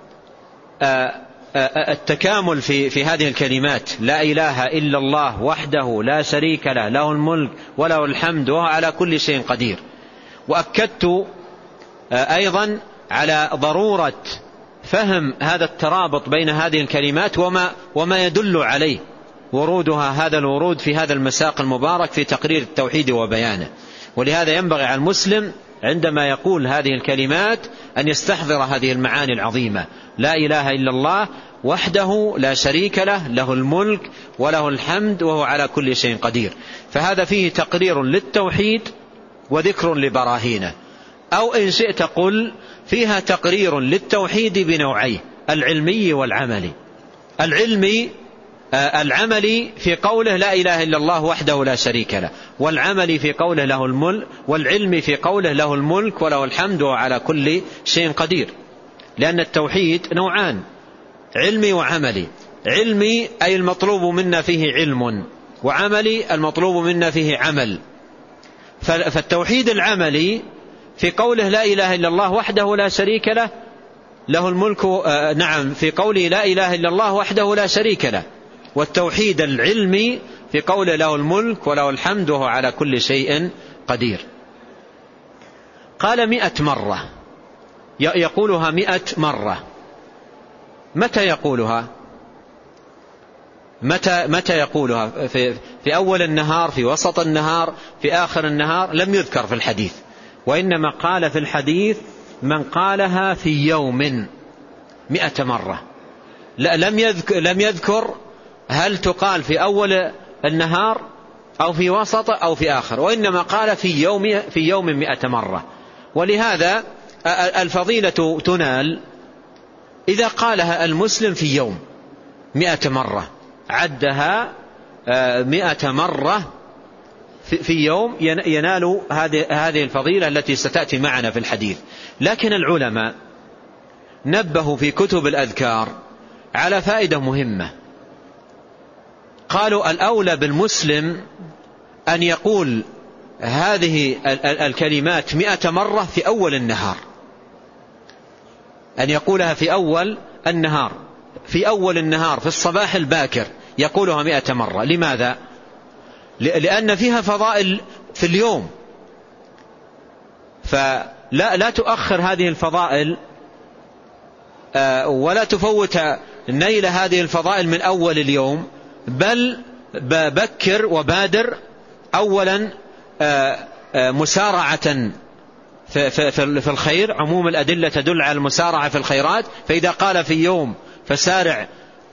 التكامل في هذه الكلمات: لا إله إلا الله وحده لا شريك له، له الملك وله الحمد وهو على كل شيء قدير. وأكدت أيضا على ضرورة فهم هذا الترابط بين هذه الكلمات وما يدل عليه ورودها، هذا الورود في هذا المساق المبارك في تقرير التوحيد وبيانه. ولهذا ينبغي على المسلم عندما يقول هذه الكلمات أن يستحضر هذه المعاني العظيمة: لا إله إلا الله وحده لا شريك له، له الملك وله الحمد وهو على كل شيء قدير. فهذا فيه تقرير للتوحيد وذكر لبراهينه، أو إن شئت قل فيها تقرير للتوحيد بنوعيه: العلمي والعملي. العملي في قوله لا إله إلا الله وحده لا شريك له، والعمل في قوله له الملك، والعلم في قوله له الملك وله الحمد وعلى كل شيء قدير. لأن التوحيد نوعان: علمي وعملي. علمي أي المطلوب منا فيه علم، وعملي المطلوب منا فيه عمل. فالتوحيد العملي في قوله لا إله إلا الله وحده لا شريك له له الملك، نعم، في قوله لا إله إلا الله وحده لا شريك له. والتوحيد العلمي في قوله له الملك وله الحمد وهو على كل شيء قدير. قال 100 مرة، يقولها 100 مرة. متى يقولها؟ متى يقولها؟ في أول النهار، في وسط النهار، في آخر النهار؟ لم يذكر في الحديث، وإنما قال في الحديث من قالها في يوم 100 مرة. لم يذكر هل تقال في أول النهار أو في وسط أو في آخر، وإنما قال في يوم 100 مرة. ولهذا الفضيلة تنال إذا قالها المسلم في يوم 100 مرة، عدها 100 مرة في يوم، ينال هذه الفضيلة التي ستأتي معنا في الحديث. لكن العلماء نبهوا في كتب الأذكار على فائدة مهمة. قالوا الأولى بالمسلم أن يقول هذه الكلمات 100 مرة في أول النهار، أن يقولها في أول النهار، في أول النهار في الصباح الباكر يقولها 100 مرة. لماذا؟ لأن فيها فضائل في اليوم، فلا تؤخر هذه الفضائل ولا تفوت نيل هذه الفضائل من أول اليوم، بل بكر وبادر أولا مسارعة في الخير. عموم الأدلة تدل على المسارعة في الخيرات، فإذا قال في يوم فسارع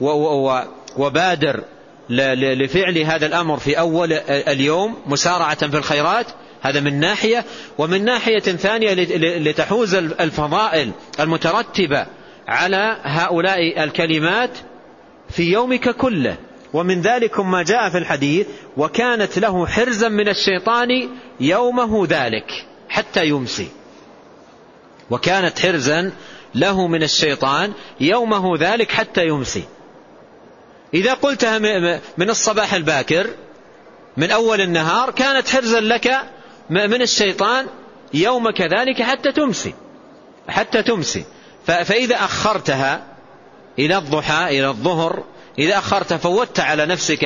وبادر لفعل هذا الأمر في أول اليوم مسارعة في الخيرات، هذا من ناحية. ومن ناحية ثانية لتحوز الفضائل المترتبة على هؤلاء الكلمات في يومك كله. ومن ذلك ما جاء في الحديث وكانت له حرزا من الشيطان يومه ذلك حتى يمسي. وكانت حرزا له من الشيطان يومه ذلك حتى يمسي. إذا قلتها من الصباح الباكر من أول النهار كانت حرزا لك من الشيطان يومك ذلك حتى تمسي. فإذا أخرتها إلى الضحى إلى الظهر، إذا أخرتها فوت على نفسك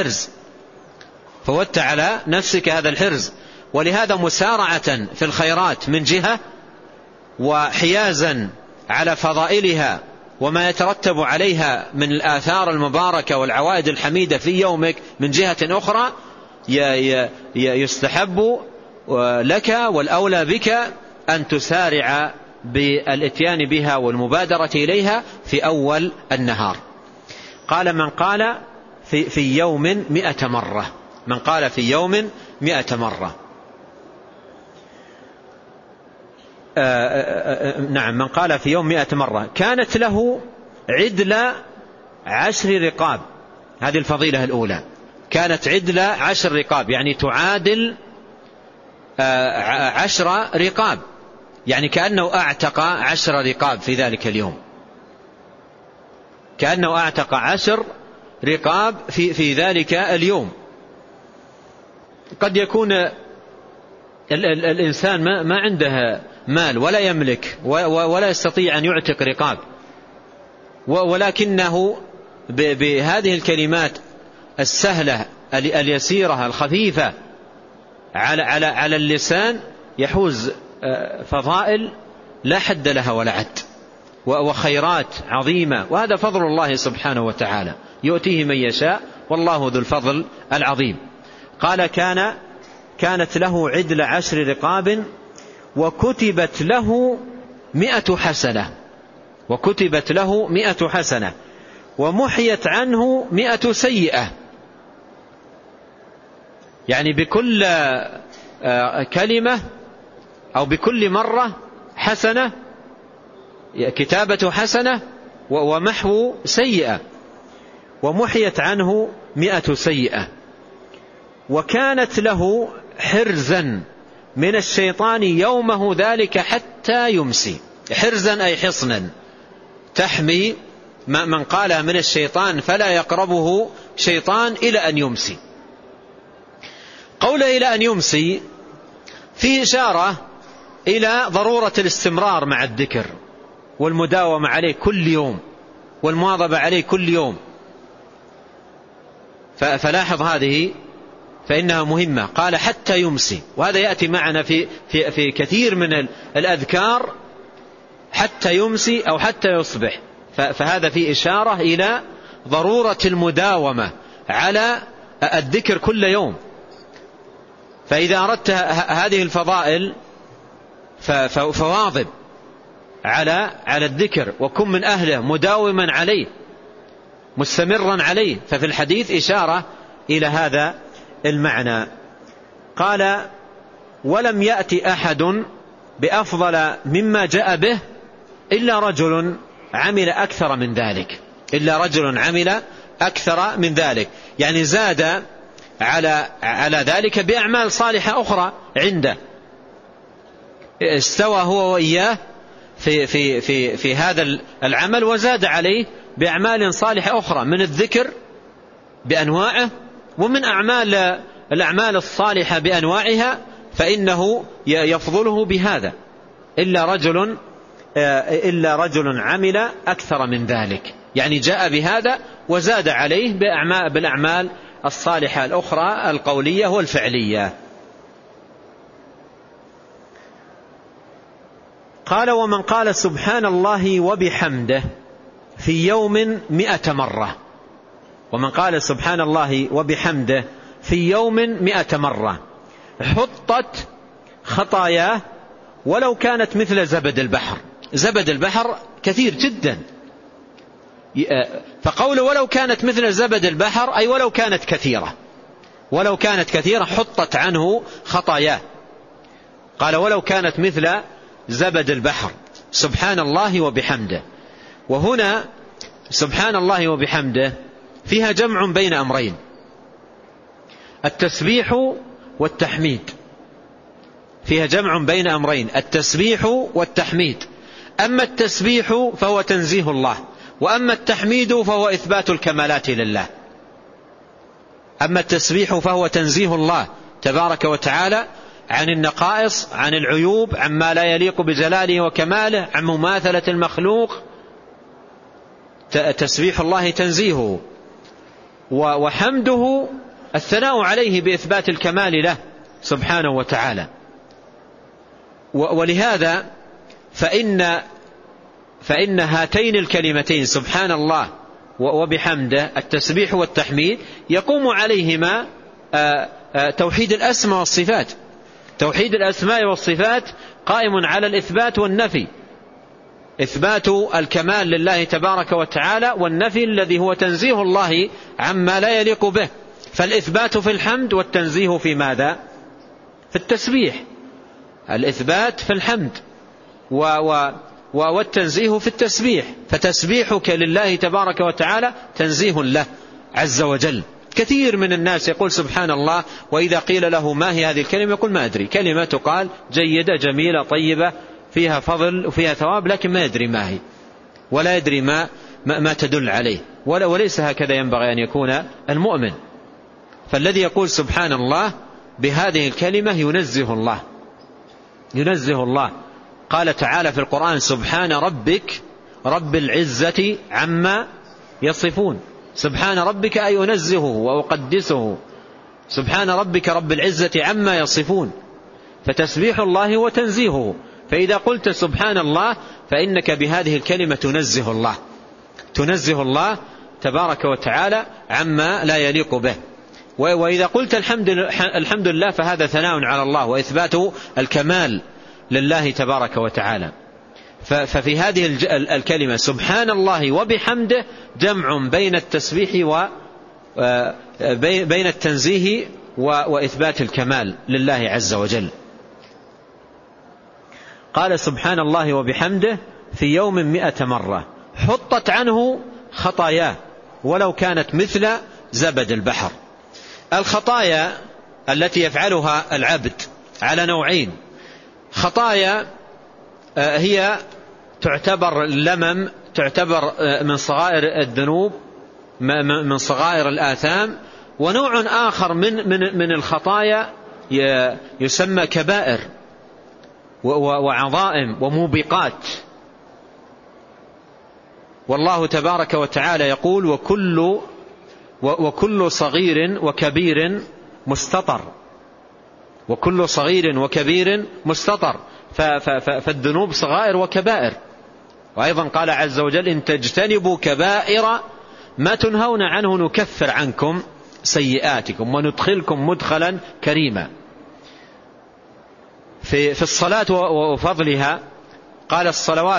هذا الحرز. ولهذا مسارعة في الخيرات من جهة، وحيازا على فضائلها وما يترتب عليها من الآثار المباركة والعوائد الحميدة في يومك من جهة أخرى، يستحب لك والأولى بك أن تسارع بالاتيان بها والمبادرة إليها في أول النهار. قال من قال في يوم 100 مرة، من قال في يوم 100 مرة. نعم، من قال في يوم 100 مرة كانت له عدل 10 رقاب. هذه الفضيلة الأولى، كانت عدل 10 رقاب، يعني تعادل 10 رقاب، يعني كأنه أعتق 10 رقاب في ذلك اليوم، كأنه أعتق 10 رقاب في ذلك اليوم. قد يكون الإنسان ما عنده مال ولا يملك ولا يستطيع أن يعتق رقاب، ولكنه بهذه الكلمات السهلة اليسيرة الخفيفة على اللسان يحوز فضائل لا حد لها ولا عد، وخيرات عظيمة. وهذا فضل الله سبحانه وتعالى يؤتيه من يشاء، والله ذو الفضل العظيم. قال كانت له عدل 10 رقاب وكتبت له 100 حسنة، وكتبت له 100 حسنة ومحيت عنه 100 سيئة. يعني بكل كلمة أو بكل مرة حسنة، كتابة حسنة ومحو سيئة، ومحيت عنه 100 سيئة. وكانت له حرزا من الشيطان يومه ذلك حتى يمسي. حرزا أي حصنا تحمي من قالها من الشيطان فلا يقربه شيطان إلى أن يمسي. قوله إلى أن يمسي فيه إشارة إلى ضرورة الاستمرار مع الذكر والمداومة عليه كل يوم والمواظبة عليه كل يوم. فلاحظ هذه فإنها مهمة. قال حتى يمسي، وهذا يأتي معنا في كثير من الأذكار، حتى يمسي أو حتى يصبح. فهذا فيه إشارة إلى ضرورة المداومة على الذكر كل يوم. فإذا أردت هذه الفضائل فواظب على الذكر وكن من أهله مداوما عليه مستمرا عليه. ففي الحديث إشارة إلى هذا المعنى. قال ولم يأتي أحد بأفضل مما جاء به إلا رجل عمل أكثر من ذلك، إلا رجل عمل أكثر من ذلك، يعني زاد على ذلك بأعمال صالحة أخرى عنده، استوى هو وإياه في هذا العمل وزاد عليه بأعمال صالحة أخرى من الذكر بأنواعه ومن الأعمال الصالحة بأنواعها، فإنه يفضله بهذا. إلا رجل عمل أكثر من ذلك، يعني جاء بهذا وزاد عليه بالأعمال الصالحة الأخرى القولية والفعلية. قال ومن قال سبحان الله وبحمده في يوم 100 مرة، ومن قال سبحان الله وبحمده في يوم 100 مرة حطت خطاياه ولو كانت مثل زبد البحر. زبد البحر كثير جدا، فقوله ولو كانت مثل زبد البحر أي ولو كانت كثيرة، ولو كانت كثيرة حطت عنه خطاياه. قال ولو كانت مثل زبد البحر سبحان الله وبحمده. وهنا سبحان الله وبحمده فيها جمع بين أمرين، التسبيح والتحميد، فيها جمع بين أمرين، التسبيح والتحميد. أما التسبيح فهو تنزيه الله، وأما التحميد فهو إثبات الكمالات لله. أما التسبيح فهو تنزيه الله تبارك وتعالى عن النقائص، عن العيوب، عما لا يليق بجلاله وكماله، عن مماثلة المخلوق. تسبيح الله تنزيهه، وحمده الثناء عليه بإثبات الكمال له سبحانه وتعالى. ولهذا فإن هاتين الكلمتين سبحان الله وبحمده التسبيح والتحميد يقوم عليهما توحيد الأسماء والصفات. توحيد الأسماء والصفات قائم على الإثبات والنفي، إثبات الكمال لله تبارك وتعالى، والنفي الذي هو تنزيه الله عما لا يليق به. فالإثبات في الحمد والتنزيه في ماذا؟ في التسبيح. الإثبات في الحمد والتنزيه في التسبيح. فتسبيحك لله تبارك وتعالى تنزيه له عز وجل. كثير من الناس يقول سبحان الله، وإذا قيل له ما هي هذه الكلمة يقول ما أدري، كلمة تقال جيدة جميلة طيبة فيها فضل وفيها ثواب، لكن ما يدري ما هي ولا يدري ما تدل عليه. وليس هكذا ينبغي أن يكون المؤمن. فالذي يقول سبحان الله بهذه الكلمة ينزه الله. قال تعالى في القرآن سبحان ربك رب العزة عما يصفون. سبحان ربك أي أنزهه وأقدسه، سبحان ربك رب العزة عما يصفون. فتسبيح الله وتنزيهه. فإذا قلت سبحان الله فإنك بهذه الكلمة تنزه الله تبارك وتعالى عما لا يليق به. وإذا قلت الحمد لله فهذا ثناء على الله وإثبات الكمال لله تبارك وتعالى. ففي هذه الكلمة سبحان الله وبحمده جمع بين التسبيح وبين التنزيه وإثبات الكمال لله عز وجل. قال سبحان الله وبحمده في يوم 100 مرة حطت عنه خطاياه ولو كانت مثل زبد البحر. الخطايا التي يفعلها العبد على نوعين. خطايا هي تعتبر لمم تعتبر من صغائر الذنوب، من صغائر الآثام. ونوع آخر من الخطايا يسمى كبائر وعظائم وموبقات. والله تبارك وتعالى يقول: وكل صغير وكبير مستطر. وكل صغير وكبير مستطر. فالذنوب صغائر وكبائر. وأيضا قال عز وجل: إن تجتنبوا كبائر ما تنهون عنه نكفر عنكم سيئاتكم وندخلكم مدخلا كريما. في الصلاة وفضلها قال: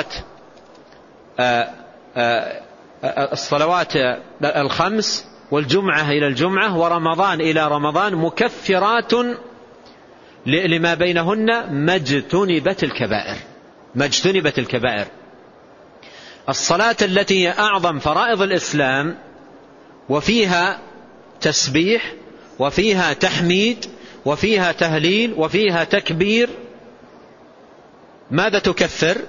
الصلوات الخمس والجمعة إلى الجمعة ورمضان إلى رمضان مكفرات لما بينهن ما اجتنبت الكبائر. الصلاة التي هي أعظم فرائض الإسلام وفيها تسبيح وفيها تحميد وفيها تهليل وفيها تكبير، ماذا تكفر؟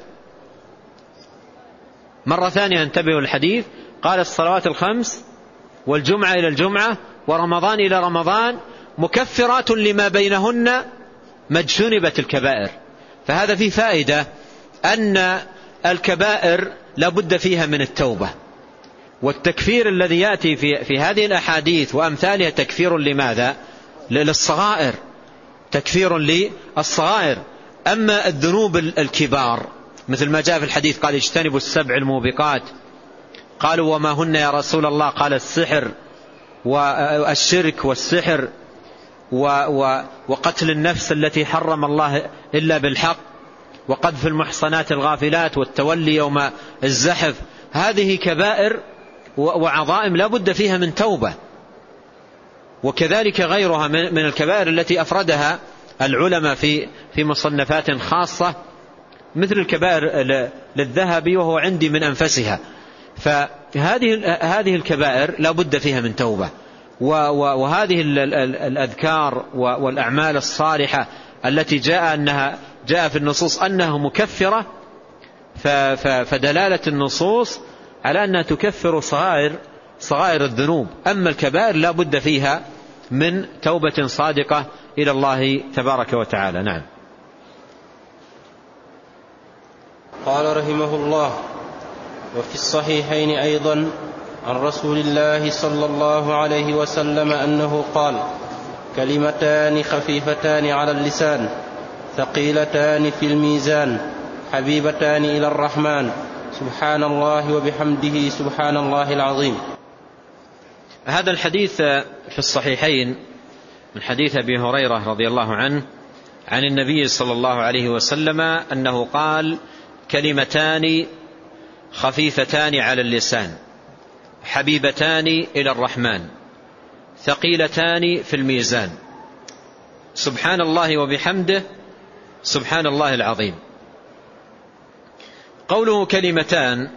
مرة ثانية انتبهوا الحديث، قال: الصلوات الخمس والجمعة إلى الجمعة ورمضان إلى رمضان مكفرات لما بينهن ما اجتنبت الكبائر. فهذا فيه فائدة أن الكبائر لا بد فيها من التوبة. والتكفير الذي يأتي في هذه الأحاديث وأمثالها تكفير لماذا؟ للصغائر، تكفير للصغائر. أما الذنوب الكبار مثل ما جاء في الحديث قال: اجتنبوا السبع الموبقات. قالوا: وما هن يا رسول الله؟ قال: السحر والشرك والسحر وقتل النفس التي حرم الله إلا بالحق وقذف المحصنات الغافلات والتولي يوم الزحف. هذه كبائر وعظائم لا بد فيها من توبة. وكذلك غيرها من الكبائر التي أفردها العلماء في مصنفات خاصة، مثل الكبائر للذهبي وهو عندي من أنفسها. فهذه الكبائر لا بد فيها من توبة. وهذه الأذكار والأعمال الصالحة التي جاء في النصوص أنها مكفرة، فدلالة النصوص على أنها تكفر صغائر الذنوب. أما الكبائر لا بد فيها من توبة صادقة إلى الله تبارك وتعالى. نعم. قال رحمه الله: وفي الصحيحين أيضا عن رسول الله صلى الله عليه وسلم أنه قال: كلمتان خفيفتان على اللسان ثقيلتان في الميزان حبيبتان إلى الرحمن سبحان الله وبحمده سبحان الله العظيم. هذا الحديث في الصحيحين من حديث أبي هريرة رضي الله عنه عن النبي صلى الله عليه وسلم أنه قال: كلمتان خفيفتان على اللسان حبيبتان إلى الرحمن ثقيلتان في الميزان سبحان الله وبحمده سبحان الله العظيم. قوله كلمتان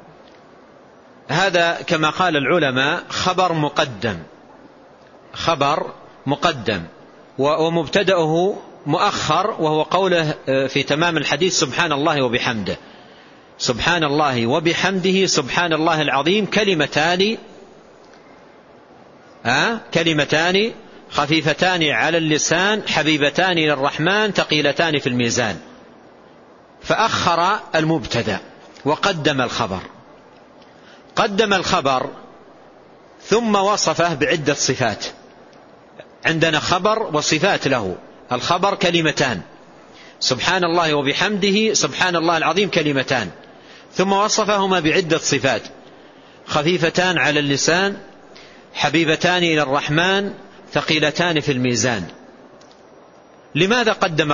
هذا كما قال العلماء خبر مقدم ومبتدأه مؤخر، وهو قوله في تمام الحديث: سبحان الله وبحمده. سبحان الله وبحمده سبحان الله العظيم كلمتان خفيفتان على اللسان حبيبتان إلى الرحمن ثقيلتان في الميزان. فأخر المبتدأ وقدم الخبر. قدم الخبر ثم وصفه بعدة صفات. عندنا خبر وصفات له. الخبر كلمتان سبحان الله وبحمده سبحان الله العظيم كلمتان، ثم وصفهما بعدة صفات: خفيفتان على اللسان حبيبتان إلى الرحمن ثقيلتان في الميزان. لماذا قدم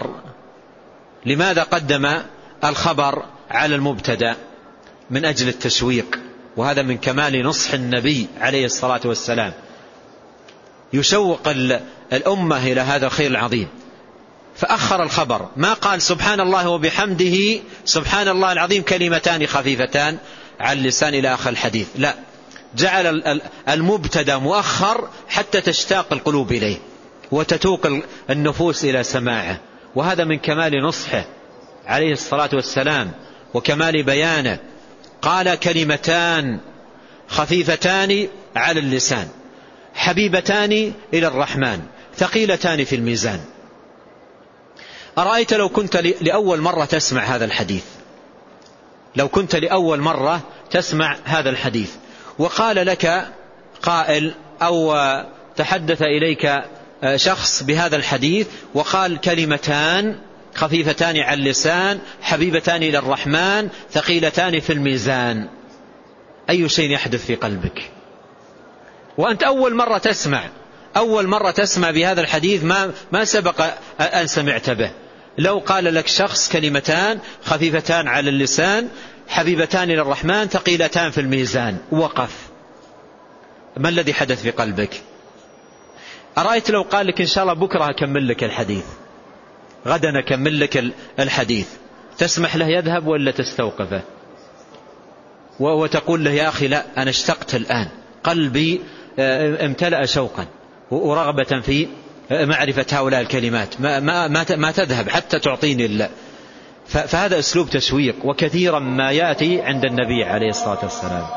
الخبر على المبتدأ؟ من أجل التشويق، وهذا من كمال نصح النبي عليه الصلاة والسلام، يشوق الأمة إلى هذا الخير العظيم. فأخر الخبر، ما قال سبحان الله وبحمده سبحان الله العظيم كلمتان خفيفتان على اللسان إلى آخر الحديث، لا، جعل المبتدأ مؤخر حتى تشتاق القلوب إليه وتتوق النفوس إلى سماعه. وهذا من كمال نصحه عليه الصلاة والسلام وكمال بيانه. قال كلمتان خفيفتان على اللسان حبيبتان إلى الرحمن ثقيلتان في الميزان. أرأيت لو كنت لأول مرة تسمع هذا الحديث، لو كنت لأول مرة تسمع هذا الحديث وقال لك قائل أو تحدث إليك شخص بهذا الحديث وقال كلمتان خفيفتان على اللسان حبيبتان إلى الرحمن ثقيلتان في الميزان، أي شيء يحدث في قلبك وأنت أول مرة تسمع بهذا الحديث، ما سبق أن سمعت به؟ لو قال لك شخص كلمتان خفيفتان على اللسان حبيبتان إلى الرحمن ثقيلتان في الميزان، وقف، ما الذي حدث في قلبك؟ أرأيت لو قال لك إن شاء الله بكرة أكمل لك الحديث، غدا أكمل لك الحديث، تسمح له يذهب ولا تستوقفه وتقول له يا أخي لا أنا اشتقت الآن، قلبي امتلأ شوقا ورغبة في معرفة هؤلاء الكلمات، ما تذهب حتى تعطيني الله. فهذا أسلوب تشويق، وكثيرا ما يأتي عند النبي عليه الصلاة والسلام.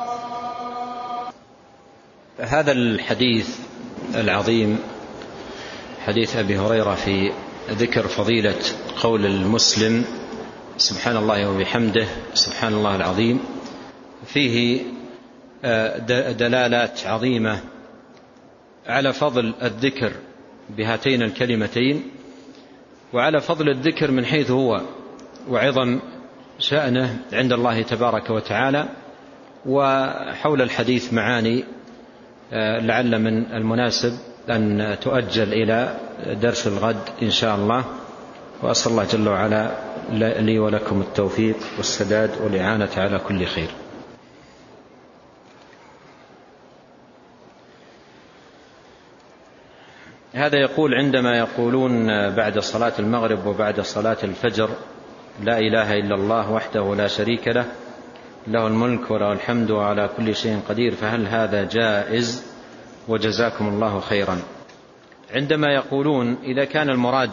هذا الحديث العظيم حديث أبي هريرة في ذكر فضيلة قول المسلم سبحان الله وبحمده سبحان الله العظيم فيه دلالات عظيمة على فضل الذكر بهاتين الكلمتين، وعلى فضل الذكر من حيث هو وعظم شأنه عند الله تبارك وتعالى. وحول الحديث معاني لعل من المناسب أن تؤجل إلى درس الغد إن شاء الله، وأسأل الله جل وعلا لي ولكم التوفيق والسداد والإعانة على كل خير. هذا يقول عندما يقولون بعد صلاة المغرب وبعد صلاة الفجر لا إله إلا الله وحده لا شريك له له الملك وله الحمد وعلى كل شيء قدير، فهل هذا جائز؟ وجزاكم الله خيرا. عندما يقولون إذا كان المراد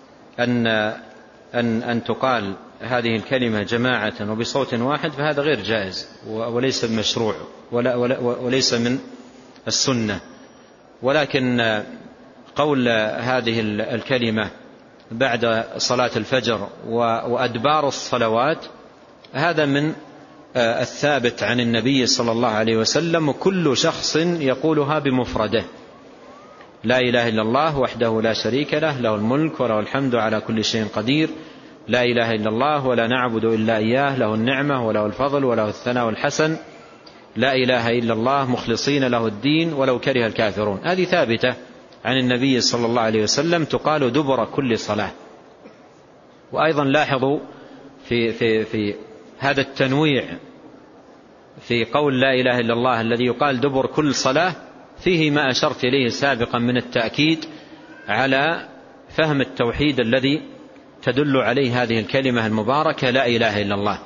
أن تقال هذه الكلمة جماعة وبصوت واحد فهذا غير جائز وليس بمشروع وليس من السنة، ولكن قول هذه الكلمة بعد صلاة الفجر وأدبار الصلوات هذا من الثابت عن النبي صلى الله عليه وسلم، وكل شخص يقولها بمفرده لا إله إلا الله وحده لا شريك له له الملك وله الحمد على كل شيء قدير، لا إله إلا الله ولا نعبد إلا إياه له النعمة وله الفضل وله الثناء الحسن، لا إله إلا الله مخلصين له الدين ولو كره الكافرون. هذه ثابتة عن النبي صلى الله عليه وسلم تقال دبر كل صلاة. وأيضا لاحظوا في هذا التنويع في قول لا إله إلا الله الذي يقال دبر كل صلاة فيه ما أشرت إليه سابقا من التأكيد على فهم التوحيد الذي تدل عليه هذه الكلمة المباركة لا إله إلا الله.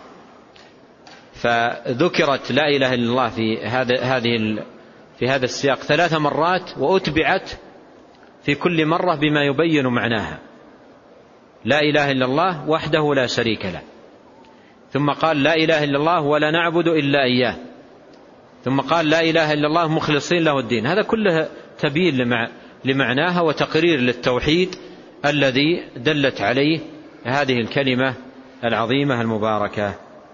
فذكرت لا إله إلا الله في هذا السياق 3 مرات، وأتبعت في كل مرة بما يبين معناها. لا إله إلا الله وحده لا شريك له، ثم قال لا إله إلا الله ولا نعبد إلا إياه، ثم قال لا إله إلا الله مخلصين له الدين. هذا كله تبيين لمعناها وتقرير للتوحيد الذي دلت عليه هذه الكلمة العظيمة المباركة.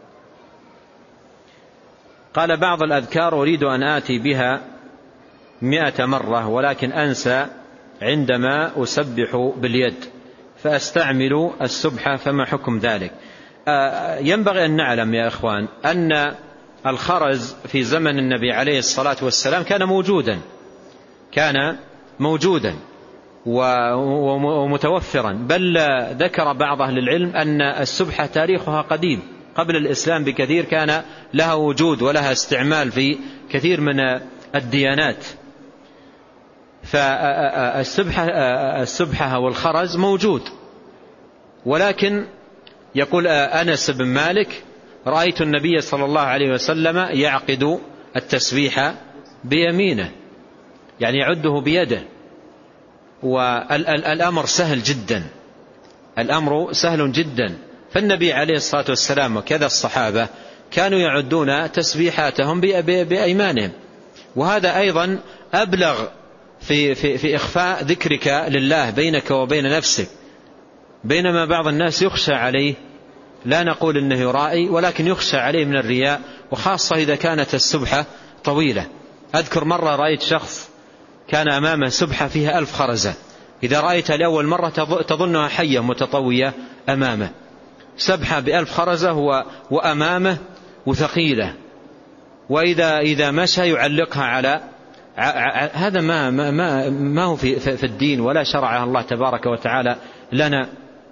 قال بعض الأذكار أريد أن آتي بها 100 مرة ولكن أنسى عندما أسبح باليد فأستعمل السبحة، فما حكم ذلك؟ ينبغي أن نعلم يا إخوان أن الخرز في زمن النبي عليه الصلاة والسلام كان موجودا ومتوفرا، بل ذكر بعض أهل العلم أن السبحة تاريخها قديم قبل الإسلام بكثير، كان لها وجود ولها استعمال في كثير من الديانات. فالسبحة والخرز موجود، ولكن يقول أنس بن مالك رأيت النبي صلى الله عليه وسلم يعقد التسبيح بيمينه، يعني يعده بيده، والأمر سهل جدا، الأمر سهل جدا. فالنبي عليه الصلاة والسلام وكذا الصحابة كانوا يعدون تسبيحاتهم بأيمانهم، وهذا أيضا أبلغ في إخفاء ذكرك لله بينك وبين نفسك، بينما بعض الناس يخشى عليه، لا نقول إنه يرائي، ولكن يخشى عليه من الرياء، وخاصة إذا كانت السبحة طويلة. أذكر مرة رأيت شخص كان أمامه سبحة فيها 1000 خرزة، إذا رأيتها لأول مرة تظنها حية متطوية أمامه، سبحة ب1000 خرزة وأمامه وثقيلة، وإذا مشى يعلقها على هذا ما هو في الدين ولا شرعه الله تبارك وتعالى لنا.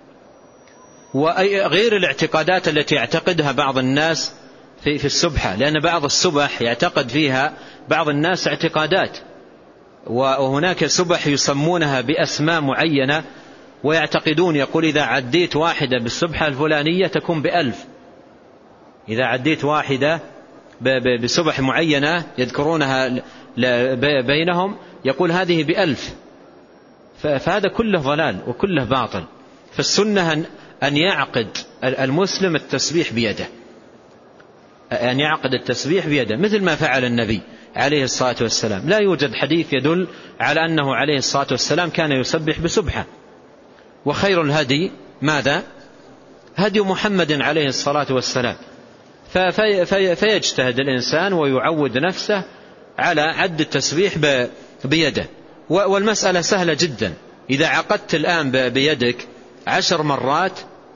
وغير الاعتقادات التي يعتقدها بعض الناس في السبحة، لأن بعض السبح يعتقد فيها بعض الناس اعتقادات، وهناك سبح يسمونها بأسماء معينة ويعتقدون، يقول إذا عديت واحدة بالسبحة الفلانية تكون ب1000، إذا عديت واحدة بسبح معينة يذكرونها بينهم يقول هذه ب1000. فهذا كله ضلال وكله باطل. فالسنة أن يعقد المسلم التسبيح بيده، أن يعقد التسبيح بيده مثل ما فعل النبي عليه الصلاة والسلام. لا يوجد حديث يدل على أنه عليه الصلاة والسلام كان يسبح بسبحة. وخير الهدي ماذا؟ هدي محمد عليه الصلاة والسلام. فيجتهد الإنسان ويعود نفسه على عد التسبيح بيده. والمسألة سهلة جدا، إذا عقدت الآن بيدك 10 مرات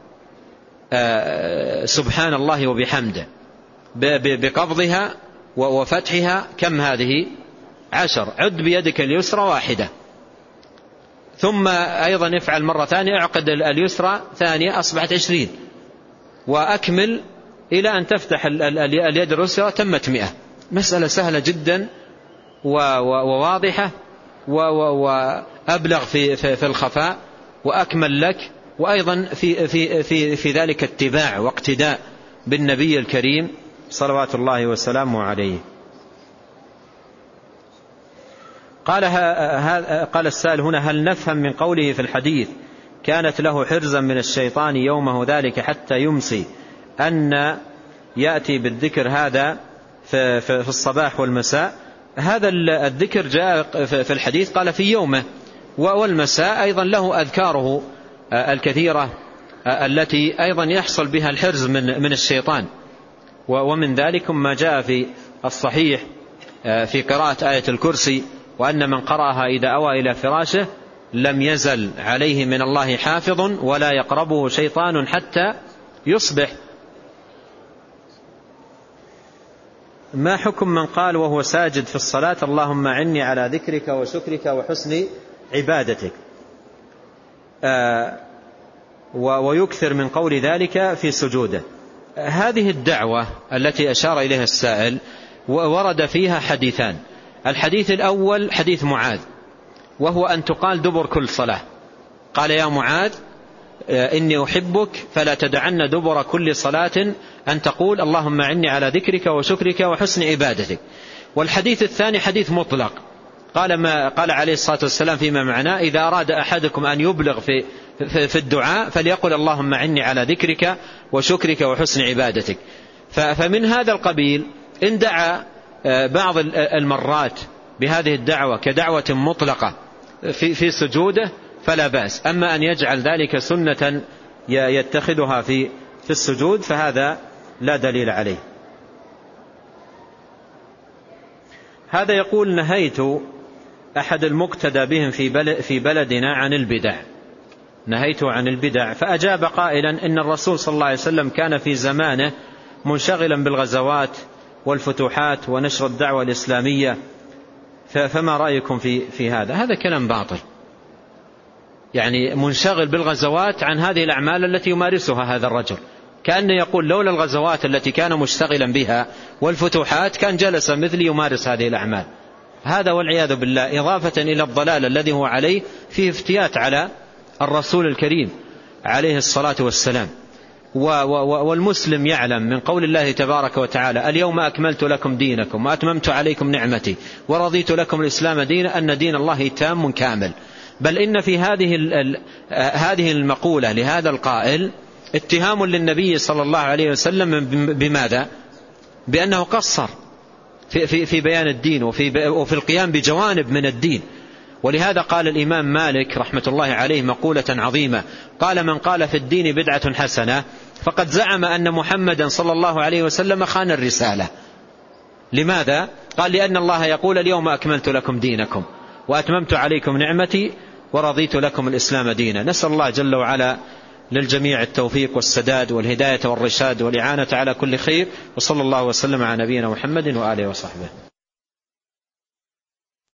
سبحان الله وبحمده بقبضها وفتحها، كم هذه؟ 10. عد بيدك اليسرى 1، ثم أيضا افعل مرة ثانية، اعقد اليسرى ثانية، أصبحت 20، وأكمل إلى أن تفتح اليد اليسرى، تمت 100. مسألة سهلة جدا وواضحة وأبلغ في الخفاء وأكمل لك، وأيضا في ذلك اتباع واقتداء بالنبي الكريم صلوات الله وسلامه عليه. قال السائل هنا: هل نفهم من قوله في الحديث كانت له حرزا من الشيطان يومه ذلك حتى يمسي أن يأتي بالذكر هذا في الصباح والمساء؟ هذا الذكر جاء في الحديث قال في يومه، والمساء أيضا له أذكاره الكثيرة التي أيضا يحصل بها الحرز من الشيطان. ومن ذلك ما جاء في الصحيح في قراءة آية الكرسي: وأن من قرأها إذا أوى إلى فراشه لم يزل عليه من الله حافظ ولا يقربه شيطان حتى يصبح. ما حكم من قال وهو ساجد في الصلاة: اللهم أعني على ذكرك وشكرك وحسن عبادتك، ويكثر من قول ذلك في سجوده؟ هذه الدعوة التي أشار إليها السائل ورد فيها حديثان. الحديث الأول حديث معاذ، وهو أن تقال دبر كل صلاة. قال: يا معاذ إني أحبك فلا تدعن دبر كل صلاة أن تقول اللهم أعني على ذكرك وشكرك وحسن عبادتك. والحديث الثاني حديث مطلق، قال عليه الصلاة والسلام فيما معناه: إذا أراد أحدكم أن يبلغ في الدعاء فليقل اللهم أعني على ذكرك وشكرك وحسن عبادتك. فمن هذا القبيل إن دعا بعض المرات بهذه الدعوة كدعوة مطلقة في سجوده فلا بأس. أما أن يجعل ذلك سنة يتخذها في السجود فهذا لا دليل عليه. هذا يقول: نهيت أحد المقتدى بهم في بلدنا عن البدع، نهيت عن البدع، فأجاب قائلا: إن الرسول صلى الله عليه وسلم كان في زمانه منشغلا بالغزوات والفتوحات ونشر الدعوة الإسلامية، فما رأيكم في هذا؟ هذا كلام باطل، يعني منشغل بالغزوات عن هذه الأعمال التي يمارسها هذا الرجل، كأنه يقول لولا الغزوات التي كان مشتغلا بها والفتوحات كان جلس مثلي يمارس هذه الأعمال. هذا والعياذ بالله إضافة إلى الضلال الذي هو عليه فيه افتيات على الرسول الكريم عليه الصلاة والسلام. والمسلم يعلم من قول الله تبارك وتعالى: اليوم أكملت لكم دينكم وأتممت عليكم نعمتي ورضيت لكم الإسلام دينا، أن دين الله تام كامل. بل إن في هذه المقولة لهذا القائل اتهام للنبي صلى الله عليه وسلم بماذا؟ بأنه قصر في بيان الدين وفي القيام بجوانب من الدين. ولهذا قال الإمام مالك رحمة الله عليه مقولة عظيمة، قال: من قال في الدين بدعة حسنة فقد زعم أن محمدا صلى الله عليه وسلم خان الرسالة. لماذا؟ قال: لأن الله يقول: اليوم أكملت لكم دينكم وأتممت عليكم نعمتي ورضيت لكم الإسلام دينا. نسأل الله جل وعلا للجميع التوفيق والسداد والهداية والرشاد والإعانة على كل خير، وصلى الله وسلم على نبينا محمد وآله وصحبه.